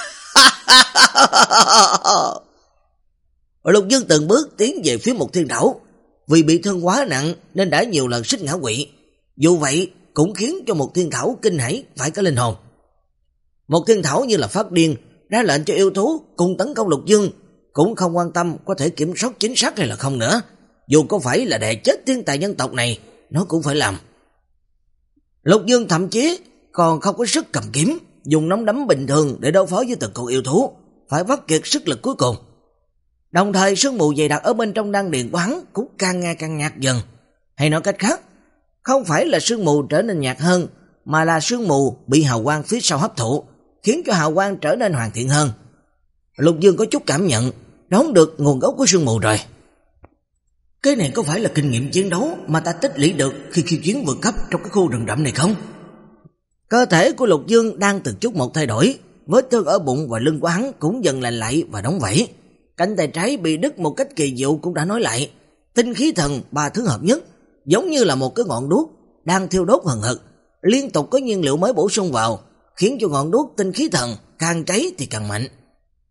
Lục Dương từng bước tiến về phía một Thiên Thảo, vì bị thương quá nặng nên đã nhiều lần xích ngã quỵ. Dù vậy cũng khiến cho một Thiên Thảo kinh hãi phải có linh hồn. Một Thiên Thảo như là phát điên, ra lệnh cho yêu thú cùng tấn công Lục Dương, cũng không quan tâm có thể kiểm soát chính xác hay là không nữa. Dù có phải là đè chết thiên tài nhân tộc này, nó cũng phải làm. Lục Dương thậm chí còn không có sức cầm kiếm, dùng nắm đấm bình thường để đối phó với từng con yêu thú, phải vắt kiệt sức lực cuối cùng. Đồng thời sương mù dày đặc ở bên trong đan điền của hắn cũng càng ngày càng nhạt dần. Hay nói cách khác, không phải là sương mù trở nên nhạt hơn, mà là sương mù bị hào quang phía sau hấp thụ, khiến cho hào quang trở nên hoàn thiện hơn. Lục Dương có chút cảm nhận, đoán được nguồn gốc của sương mù rồi. Cái này có phải là kinh nghiệm chiến đấu mà ta tích lũy được khi khiêu chiến vượt cấp trong cái khu rừng rậm này không? Cơ thể của Lục Dương đang từng chút một thay đổi, vết thương ở bụng và lưng của hắn cũng dần lành lại và đóng vảy. Cánh tay trái bị đứt một cách kỳ diệu cũng đã nói lại. Tinh khí thần ba thứ hợp nhất, giống như là một cái ngọn đuốc đang thiêu đốt hừng hực, liên tục có nhiên liệu mới bổ sung vào, khiến cho ngọn đuốc tinh khí thần càng cháy thì càng mạnh.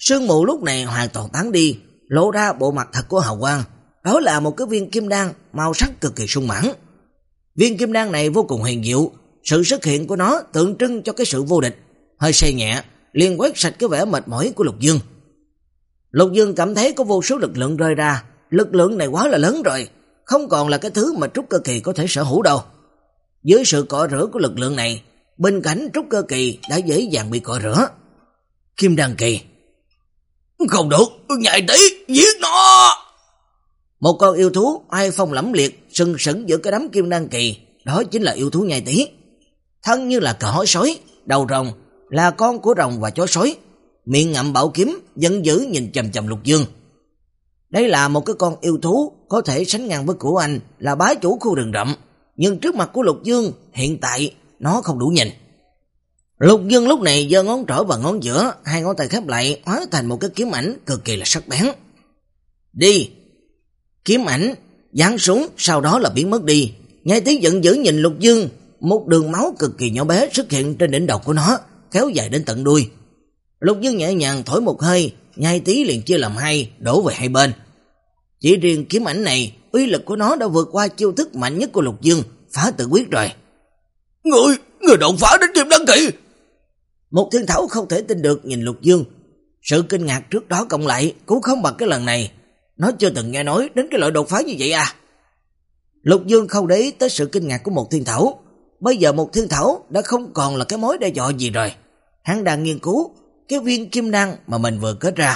Sương mù lúc này hoàn toàn tán đi, lộ ra bộ mặt thật của Hào Quang. Đó là một cái viên kim đan màu sắc cực kỳ sung mãn. Viên kim đan này vô cùng huyền diệu, sự xuất hiện của nó tượng trưng cho cái sự vô địch. Hơi say nhẹ, liền quét sạch cái vẻ mệt mỏi của Lục Dương. Lục Dương cảm thấy có vô số lực lượng rơi ra, lực lượng này quá là lớn rồi, không còn là cái thứ mà trúc cơ kỳ có thể sở hữu đâu. Dưới sự cọ rửa của lực lượng này, bên cạnh trúc cơ kỳ đã dễ dàng bị cọ rửa. Kim đan kỳ. Không được, nhạy tí, giết nó! Một con yêu thú ai phong lẫm liệt sừng sững giữa cái đám kim đan kỳ, đó chính là yêu thú nhai tí. Thân như là cờ hói sói, đầu rồng là con của rồng và chó sói, miệng ngậm bảo kiếm, giận dữ nhìn chằm chằm Lục Dương. Đây là một cái con yêu thú có thể sánh ngang với Cửu Anh là bá chủ khu rừng rậm, nhưng trước mặt của Lục Dương hiện tại nó không đủ nhìn. Lục Dương lúc này giơ ngón trỏ và ngón giữa, hai ngón tay khép lại hóa thành một cái kiếm ảnh cực kỳ là sắc bén. Đi! Kiếm ảnh giáng xuống, sau đó là biến mất đi. Nhai tí giận dữ nhìn Lục Dương, một đường máu cực kỳ nhỏ bé xuất hiện trên đỉnh đầu của nó, kéo dài đến tận đuôi. Lục Dương nhẹ nhàng thổi một hơi, Nhai tí liền chia làm hai, đổ về hai bên. Chỉ riêng kiếm ảnh này, uy lực của nó đã vượt qua chiêu thức mạnh nhất của Lục Dương, phá tự quyết rồi. Người, người đột phá đến kim đan kỳ! Một Thiên Thảo không thể tin được nhìn Lục Dương. Sự kinh ngạc trước đó cộng lại cũng không bằng cái lần này. Nó chưa từng nghe nói đến cái loại đột phá như vậy à. Lục Dương không để ý tới sự kinh ngạc của một Thiên Thảo. Bây giờ một Thiên Thảo đã không còn là cái mối đe dọa gì rồi. Hắn đang nghiên cứu cái viên kim đan mà mình vừa kết ra.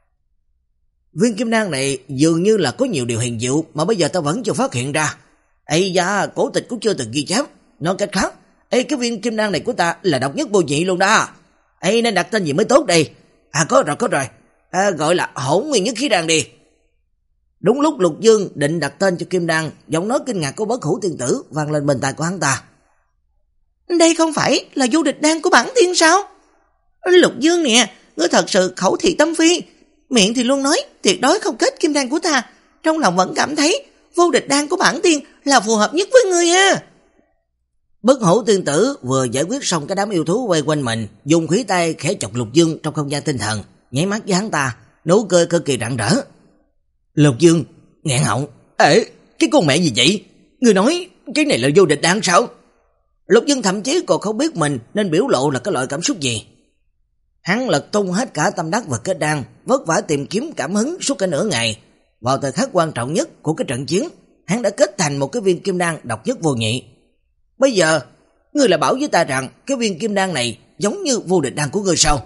Viên kim đan này dường như là có nhiều điều huyền diệu mà bây giờ ta vẫn chưa phát hiện ra. Ây da, cổ tịch cũng chưa từng ghi chép. Nói cách khác, ê, cái viên kim đan này của ta là độc nhất vô nhị luôn đó. Ê, nên đặt tên gì mới tốt đây? À có rồi, có rồi. À, gọi là Hỗn Nguyên Nhất Khí Đan đi. Đúng lúc Lục Dương định đặt tên cho kim đan, giọng nói kinh ngạc của Bất Hủ Tiên Tử vang lên bên tai của hắn ta. Đây không phải là vô địch đan của bản tiên sao? Lục Dương nè, ngươi thật sự khẩu thị tâm phi, miệng thì luôn nói tuyệt đối không kết kim đan của ta, trong lòng vẫn cảm thấy vô địch đan của bản tiên là phù hợp nhất với ngươi ha. Bất Hủ Tiên Tử vừa giải quyết xong cái đám yêu thú quay quanh mình, dùng khí tay khẽ chọc Lục Dương trong không gian tinh thần, nháy mắt với hắn ta, nụ cười cực kỳ rạng rỡ. Lục Dương nghẹn họng. Ê, cái con mẹ gì vậy? Ngươi nói cái này là vô địch đan sao? Lục Dương thậm chí còn không biết mình nên biểu lộ là cái loại cảm xúc gì. Hắn lật tung hết cả tâm đắc và kết đan, vất vả tìm kiếm cảm hứng suốt cả nửa ngày. Vào thời khắc quan trọng nhất của cái trận chiến, hắn đã kết thành một cái viên kim đan độc nhất vô nhị. Bây giờ, ngươi lại bảo với ta rằng cái viên kim đan này giống như vô địch đan của ngươi sao?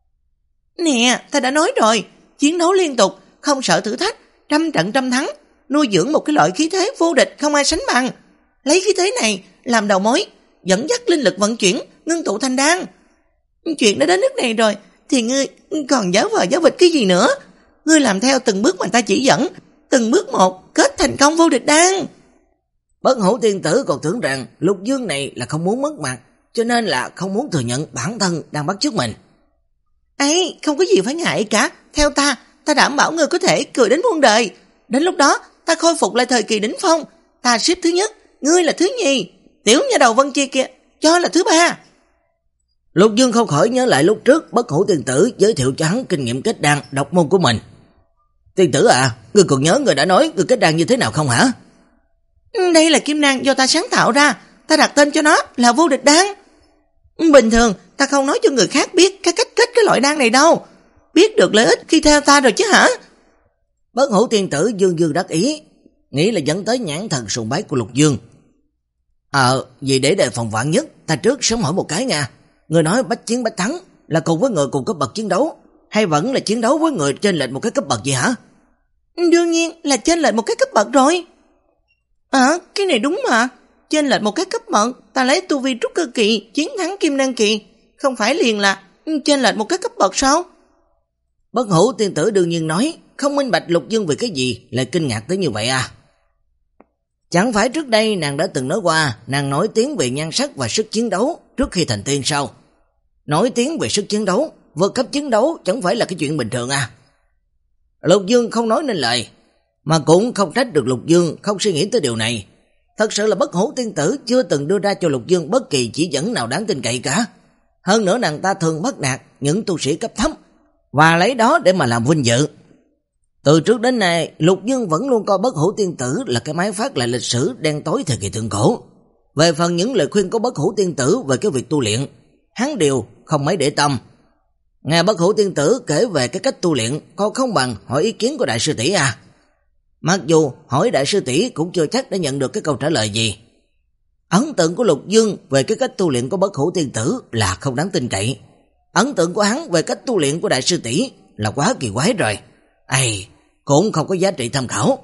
Nè, ta đã nói rồi, chiến đấu liên tục, không sợ thử thách, trăm trận trăm thắng, nuôi dưỡng một cái loại khí thế vô địch không ai sánh bằng. Lấy khí thế này làm đầu mối, dẫn dắt linh lực vận chuyển, ngưng tụ thành đan. Chuyện đã đến nước này rồi, thì ngươi còn giáo vờ giáo vịt cái gì nữa? Ngươi làm theo từng bước mà ta chỉ dẫn, từng bước một kết thành công vô địch đan. Bất Hủ Tiên Tử còn tưởng rằng Lục Dương này là không muốn mất mặt, cho nên là không muốn thừa nhận bản thân đang bắt chước mình. Ấy, không có gì phải ngại cả, theo ta, ta đảm bảo ngươi có thể cười đến muôn đời. Đến lúc đó, ta khôi phục lại thời kỳ đỉnh phong, ta xếp thứ nhất, ngươi là thứ nhì, tiểu nhà đầu Vân Chi kia cho là thứ ba. Lục Dương không khỏi nhớ lại lúc trước Bất Hủ Tiên Tử giới thiệu cho hắn kinh nghiệm kết đan độc môn của mình. Tiên tử à, ngươi còn nhớ người đã nói người kết đan như thế nào không hả? Đây là kim đan do ta sáng tạo ra, ta đặt tên cho nó là vô địch đan. Bình thường ta không nói cho người khác biết cái cách kết cái loại đan này đâu, biết được lợi ích khi theo ta rồi chứ hả? Bất Hủ Tiên Tử dương dương đắc ý, nghĩ là dẫn tới nhãn thần sùng bái của Lục Dương. Ờ, vì để đề phòng vạn nhất, ta trước sớm hỏi một cái nha. Người nói bách chiến bách thắng là cùng với người cùng cấp bậc chiến đấu, hay vẫn là chiến đấu với người trên lệch một cái cấp bậc gì hả? Đương nhiên là trên lệch một cái cấp bậc rồi. À, cái này đúng mà. Trên lệch một cái cấp bậc, ta lấy tu vi trúc cơ kỳ chiến thắng kim đan kỳ, không phải liền là trên lệch một cái cấp bậc sao? Bất Hủ Tiên Tử đương nhiên nói, không minh bạch Lục Dương vì cái gì lại kinh ngạc tới như vậy à? Chẳng phải trước đây nàng đã từng nói qua, nàng nổi tiếng về nhan sắc và sức chiến đấu trước khi thành tiên sao? Nổi tiếng về sức chiến đấu, vượt cấp chiến đấu chẳng phải là cái chuyện bình thường à? Lục Dương không nói nên lời, mà cũng không trách được Lục Dương không suy nghĩ tới điều này. Thật sự là Bất Hủ Tiên Tử chưa từng đưa ra cho Lục Dương bất kỳ chỉ dẫn nào đáng tin cậy cả. Hơn nữa nàng ta thường bắt nạt những tu sĩ cấp thấp, và lấy đó để mà làm vinh dự. Từ trước đến nay, Lục Dương vẫn luôn coi Bất Hủ Tiên Tử là cái máy phát lại lịch sử đen tối thời kỳ thượng cổ. Về phần những lời khuyên của Bất Hủ Tiên Tử về cái việc tu luyện, hắn đều không mấy để tâm. Nghe Bất Hủ Tiên Tử kể về cái cách tu luyện, còn không bằng hỏi ý kiến của đại sư tỷ à. Mặc dù hỏi đại sư tỷ cũng chưa chắc đã nhận được cái câu trả lời gì. Ấn tượng của Lục Dương về cái cách tu luyện của Bất Hủ Tiên Tử là không đáng tin cậy. Ấn tượng của hắn về cách tu luyện của đại sư tỷ là quá kỳ quái rồi. Ây, cũng không có giá trị tham khảo.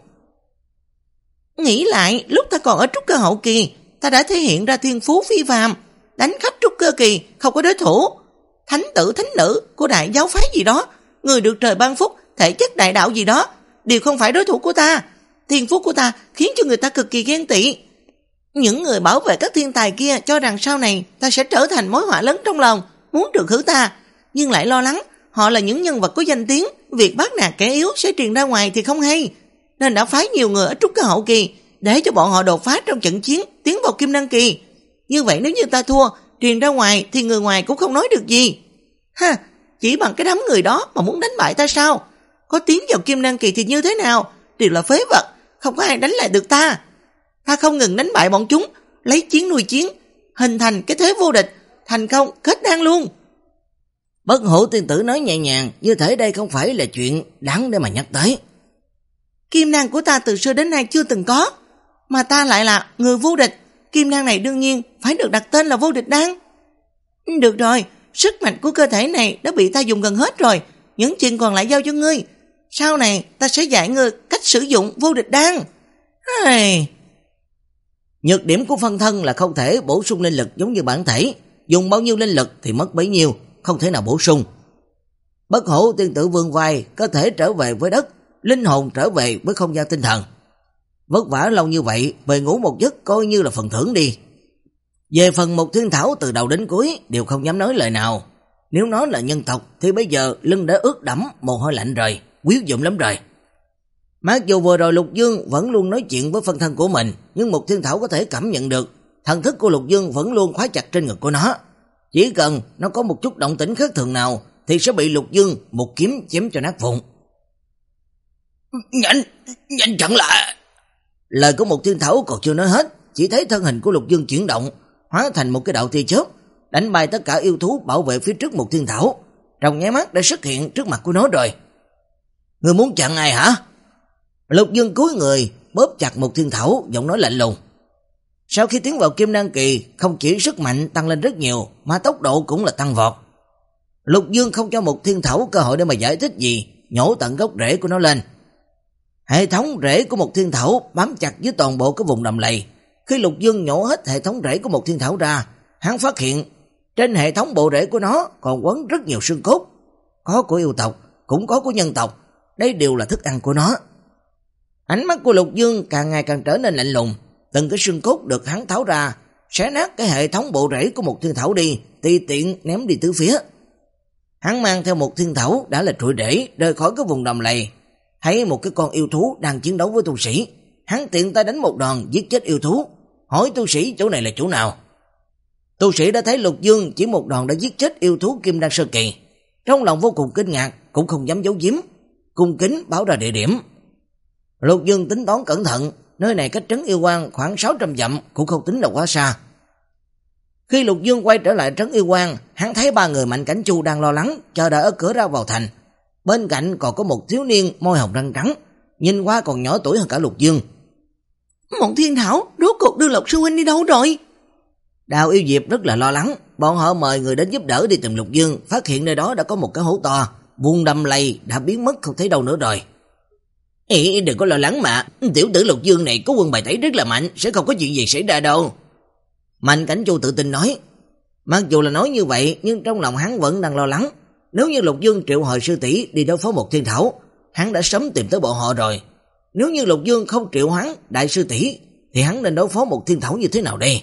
Nghĩ lại, lúc ta còn ở trúc cơ hậu kỳ, ta đã thể hiện ra thiên phú phi phàm, đánh khắp trúc cơ kỳ không có đối thủ. Thánh tử thánh nữ của đại giáo phái gì đó, người được trời ban phúc, thể chất đại đạo gì đó, đều không phải đối thủ của ta. Thiên phú của ta khiến cho người ta cực kỳ ghen tị. Những người bảo vệ các thiên tài kia cho rằng sau này ta sẽ trở thành mối họa lớn trong lòng, muốn trừ khử ta, nhưng lại lo lắng họ là những nhân vật có danh tiếng, việc bắt nạt kẻ yếu sẽ truyền ra ngoài thì không hay, nên đã phái nhiều người ở trúc cơ hậu kỳ để cho bọn họ đột phá trong trận chiến, tiến vào kim đăng kỳ. Như vậy nếu như ta thua, truyền ra ngoài thì người ngoài cũng không nói được gì. Ha, chỉ bằng cái đám người đó mà muốn đánh bại ta sao? Có tiến vào kim đăng kỳ thì như thế nào? Đều là phế vật, không có ai đánh lại được ta. Ta không ngừng đánh bại bọn chúng, lấy chiến nuôi chiến, hình thành cái thế vô địch, thành công kết đan luôn. Bất Hủ Tiên Tử nói nhẹ nhàng, như thể đây không phải là chuyện đáng để mà nhắc tới. Kim đan của ta từ xưa đến nay chưa từng có, mà ta lại là người vô địch. Kim đan này đương nhiên phải được đặt tên là vô địch đan. Được rồi, sức mạnh của cơ thể này đã bị ta dùng gần hết rồi, những chuyện còn lại giao cho ngươi. Sau này ta sẽ dạy ngươi cách sử dụng vô địch đan. Ai... Nhược điểm của phân thân là không thể bổ sung linh lực giống như bản thể, dùng bao nhiêu linh lực thì mất bấy nhiêu, không thể nào bổ sung. Bất Hủ Tiên Tử vươn vai, cơ thể trở về với đất, linh hồn trở về với không gian tinh thần. Vất vả lâu như vậy, về ngủ một giấc coi như là phần thưởng đi. Về phần Một Thiên Thảo từ đầu đến cuối đều không dám nói lời nào. Nếu nó là nhân tộc thì bây giờ lưng đã ướt đẫm mồ hôi lạnh rồi, quyết dụng lắm rồi. Mặc dù vừa rồi Lục Dương vẫn luôn nói chuyện với phân thân của mình, nhưng Một Thiên Thảo có thể cảm nhận được thần thức của Lục Dương vẫn luôn khóa chặt trên ngực của nó. Chỉ cần nó có một chút động tĩnh khác thường nào thì sẽ bị Lục Dương một kiếm chém cho nát vụn. Nhanh, nhanh chặn lại. Lời của Một Thiên Thảo còn chưa nói hết, chỉ thấy thân hình của Lục Dương chuyển động, hóa thành một cái đạo tia chớp, đánh bay tất cả yêu thú bảo vệ phía trước Một Thiên Thảo, trong nháy mắt đã xuất hiện trước mặt của nó rồi. Người muốn chặn ai hả? Lục Dương cúi người, bóp chặt Một Thiên Thảo, giọng nói lạnh lùng. Sau khi tiến vào kim đan kỳ, không chỉ sức mạnh tăng lên rất nhiều, mà tốc độ cũng là tăng vọt. Lục Dương không cho Một Thiên Thảo cơ hội để mà giải thích gì, nhổ tận gốc rễ của nó lên. Hệ thống rễ của Một Thiên Thảo bám chặt với toàn bộ cái vùng đầm lầy. Khi Lục Dương nhổ hết hệ thống rễ của Một Thiên Thảo ra, hắn phát hiện trên hệ thống bộ rễ của nó còn quấn rất nhiều xương cốt, có của yêu tộc, cũng có của nhân tộc, đây đều là thức ăn của nó. Ánh mắt của Lục Dương càng ngày càng trở nên lạnh lùng, từng cái xương cốt được hắn tháo ra, xé nát cái hệ thống bộ rễ của Một Thiên Thảo đi, tùy tiện ném đi tứ phía. Hắn mang theo Một Thiên Thảo đã là trụi rễ rời khỏi cái vùng đầm lầy, thấy một cái con yêu thú đang chiến đấu với tu sĩ, hắn tiện tay đánh một đòn giết chết yêu thú, hỏi tu sĩ chỗ này là chỗ nào. Tu sĩ đã thấy Lục Dương chỉ một đòn đã giết chết yêu thú kim đan sơ kỳ, trong lòng vô cùng kinh ngạc, cũng không dám giấu giếm, cung kính báo ra địa điểm. Lục Dương tính toán cẩn thận, nơi này cách trấn yêu quang khoảng sáu trăm dặm, cũng không tính là quá xa. Khi Lục Dương quay trở lại trấn yêu quang, hắn thấy ba người Mạnh Cảnh Chu đang lo lắng chờ đợi ở cửa ra vào thành. Bên cạnh còn có một thiếu niên môi hồng răng trắng, nhìn qua còn nhỏ tuổi hơn cả Lục Dương. Một Thiên Thảo rốt cuộc đưa Lục sư huynh đi đâu rồi? Đào Yêu Diệp rất là lo lắng, bọn họ mời người đến giúp đỡ đi tìm Lục Dương, phát hiện nơi đó đã có một cái hố to, vùng đầm lầy đã biến mất không thấy đâu nữa rồi. Ê, đừng có lo lắng mà, tiểu tử Lục Dương này có quân bài tẩy rất là mạnh, sẽ không có chuyện gì xảy ra đâu. Mạnh Cảnh Chu tự tin nói. Mặc dù là nói như vậy, nhưng trong lòng hắn vẫn đang lo lắng. Nếu như Lục Dương triệu hồi sư tỷ đi đối phó Một Thiên Thảo, hắn đã sớm tìm tới bọn họ rồi. Nếu như Lục Dương không triệu hắn đại sư tỷ, thì hắn nên đối phó Một Thiên Thảo như thế nào đây?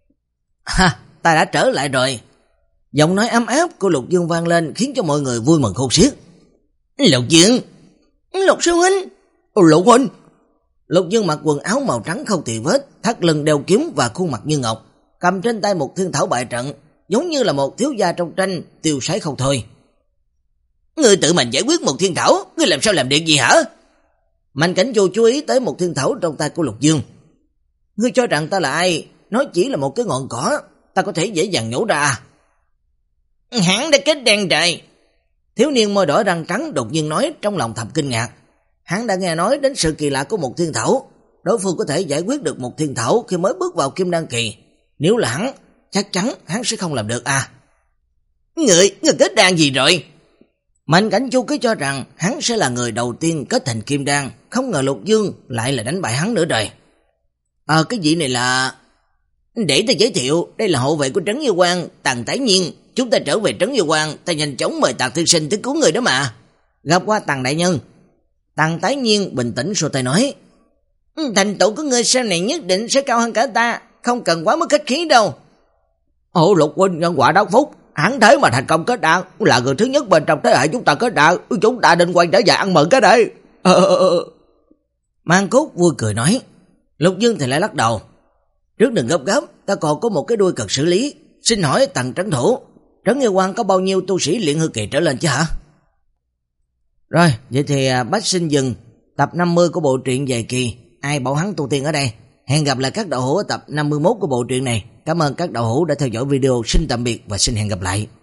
Ha, ta đã trở lại rồi. Giọng nói ấm áp của Lục Dương vang lên khiến cho mọi người vui mừng khôn xiết. Lục Dương, Lục sư huynh, Lục huynh. Lục Dương mặc quần áo màu trắng không tì vết, thắt lưng đeo kiếm và khuôn mặt như ngọc, cầm trên tay một thiên thảo bại trận, giống như là một thiếu gia trong tranh, tiêu sái không thôi. Ngươi tự mình giải quyết một thiên thảo, ngươi làm sao làm được gì hả? Mạnh Cảnh Chu chú ý tới một thiên thảo trong tay của Lục Dương. Ngươi cho rằng ta là ai? Nó chỉ là một cái ngọn cỏ, ta có thể dễ dàng nhổ ra. Hắn đã kết đen trời. Thiếu niên môi đỏ răng trắng đột nhiên nói, trong lòng thầm kinh ngạc. Hắn đã nghe nói đến sự kỳ lạ của một thiên thảo. Đối phương có thể giải quyết được một thiên thảo khi mới bước vào kim đan kỳ. Nếu là hắn, chắc chắn hắn sẽ không làm được à. Người, người kết đan gì rồi? Mạnh Cảnh Chu cứ cho rằng hắn sẽ là người đầu tiên kết thành kim đan, không ngờ Lục Dương lại là đánh bại hắn nữa rồi. Ờ, cái vị này là... Để ta giới thiệu, đây là hộ vệ của Trấn Như Quang, Tần Tái Nhiên. Chúng ta trở về Trấn Như Quang, ta nhanh chóng mời Tần tiên sinh tới cứu người đó mà. Gặp qua Tần đại nhân. Tần Tái Nhiên bình tĩnh xua tay nói, thành tựu của ngươi sau này nhất định sẽ cao hơn cả ta, không cần quá mức khách khí đâu. Ồ, Lục huynh nhân quả đắc phúc, hắn thế mà thành công kết đan, là người thứ nhất bên trong thế hệ chúng ta kết đan, chúng ta định quay trở về ăn mừng cái đây. Ờ... Mang Cốt vui cười nói. Lục Dương thì lại lắc đầu. Trước đừng gấp gáp, ta còn có một cái đuôi cần xử lý. Xin hỏi Tần trấn thủ, Trấn Như Quang có bao nhiêu tu sĩ luyện hư kỳ trở lên chứ hả? Rồi, vậy thì bách xin dừng tập năm mươi của bộ truyện Dài Kỳ Ai Bảo Hắn Tu Tiên ở đây. Hẹn gặp lại các đạo hữu ở tập năm mươi mốt của bộ truyện này. Cảm ơn các đạo hữu đã theo dõi video. Xin tạm biệt và xin hẹn gặp lại.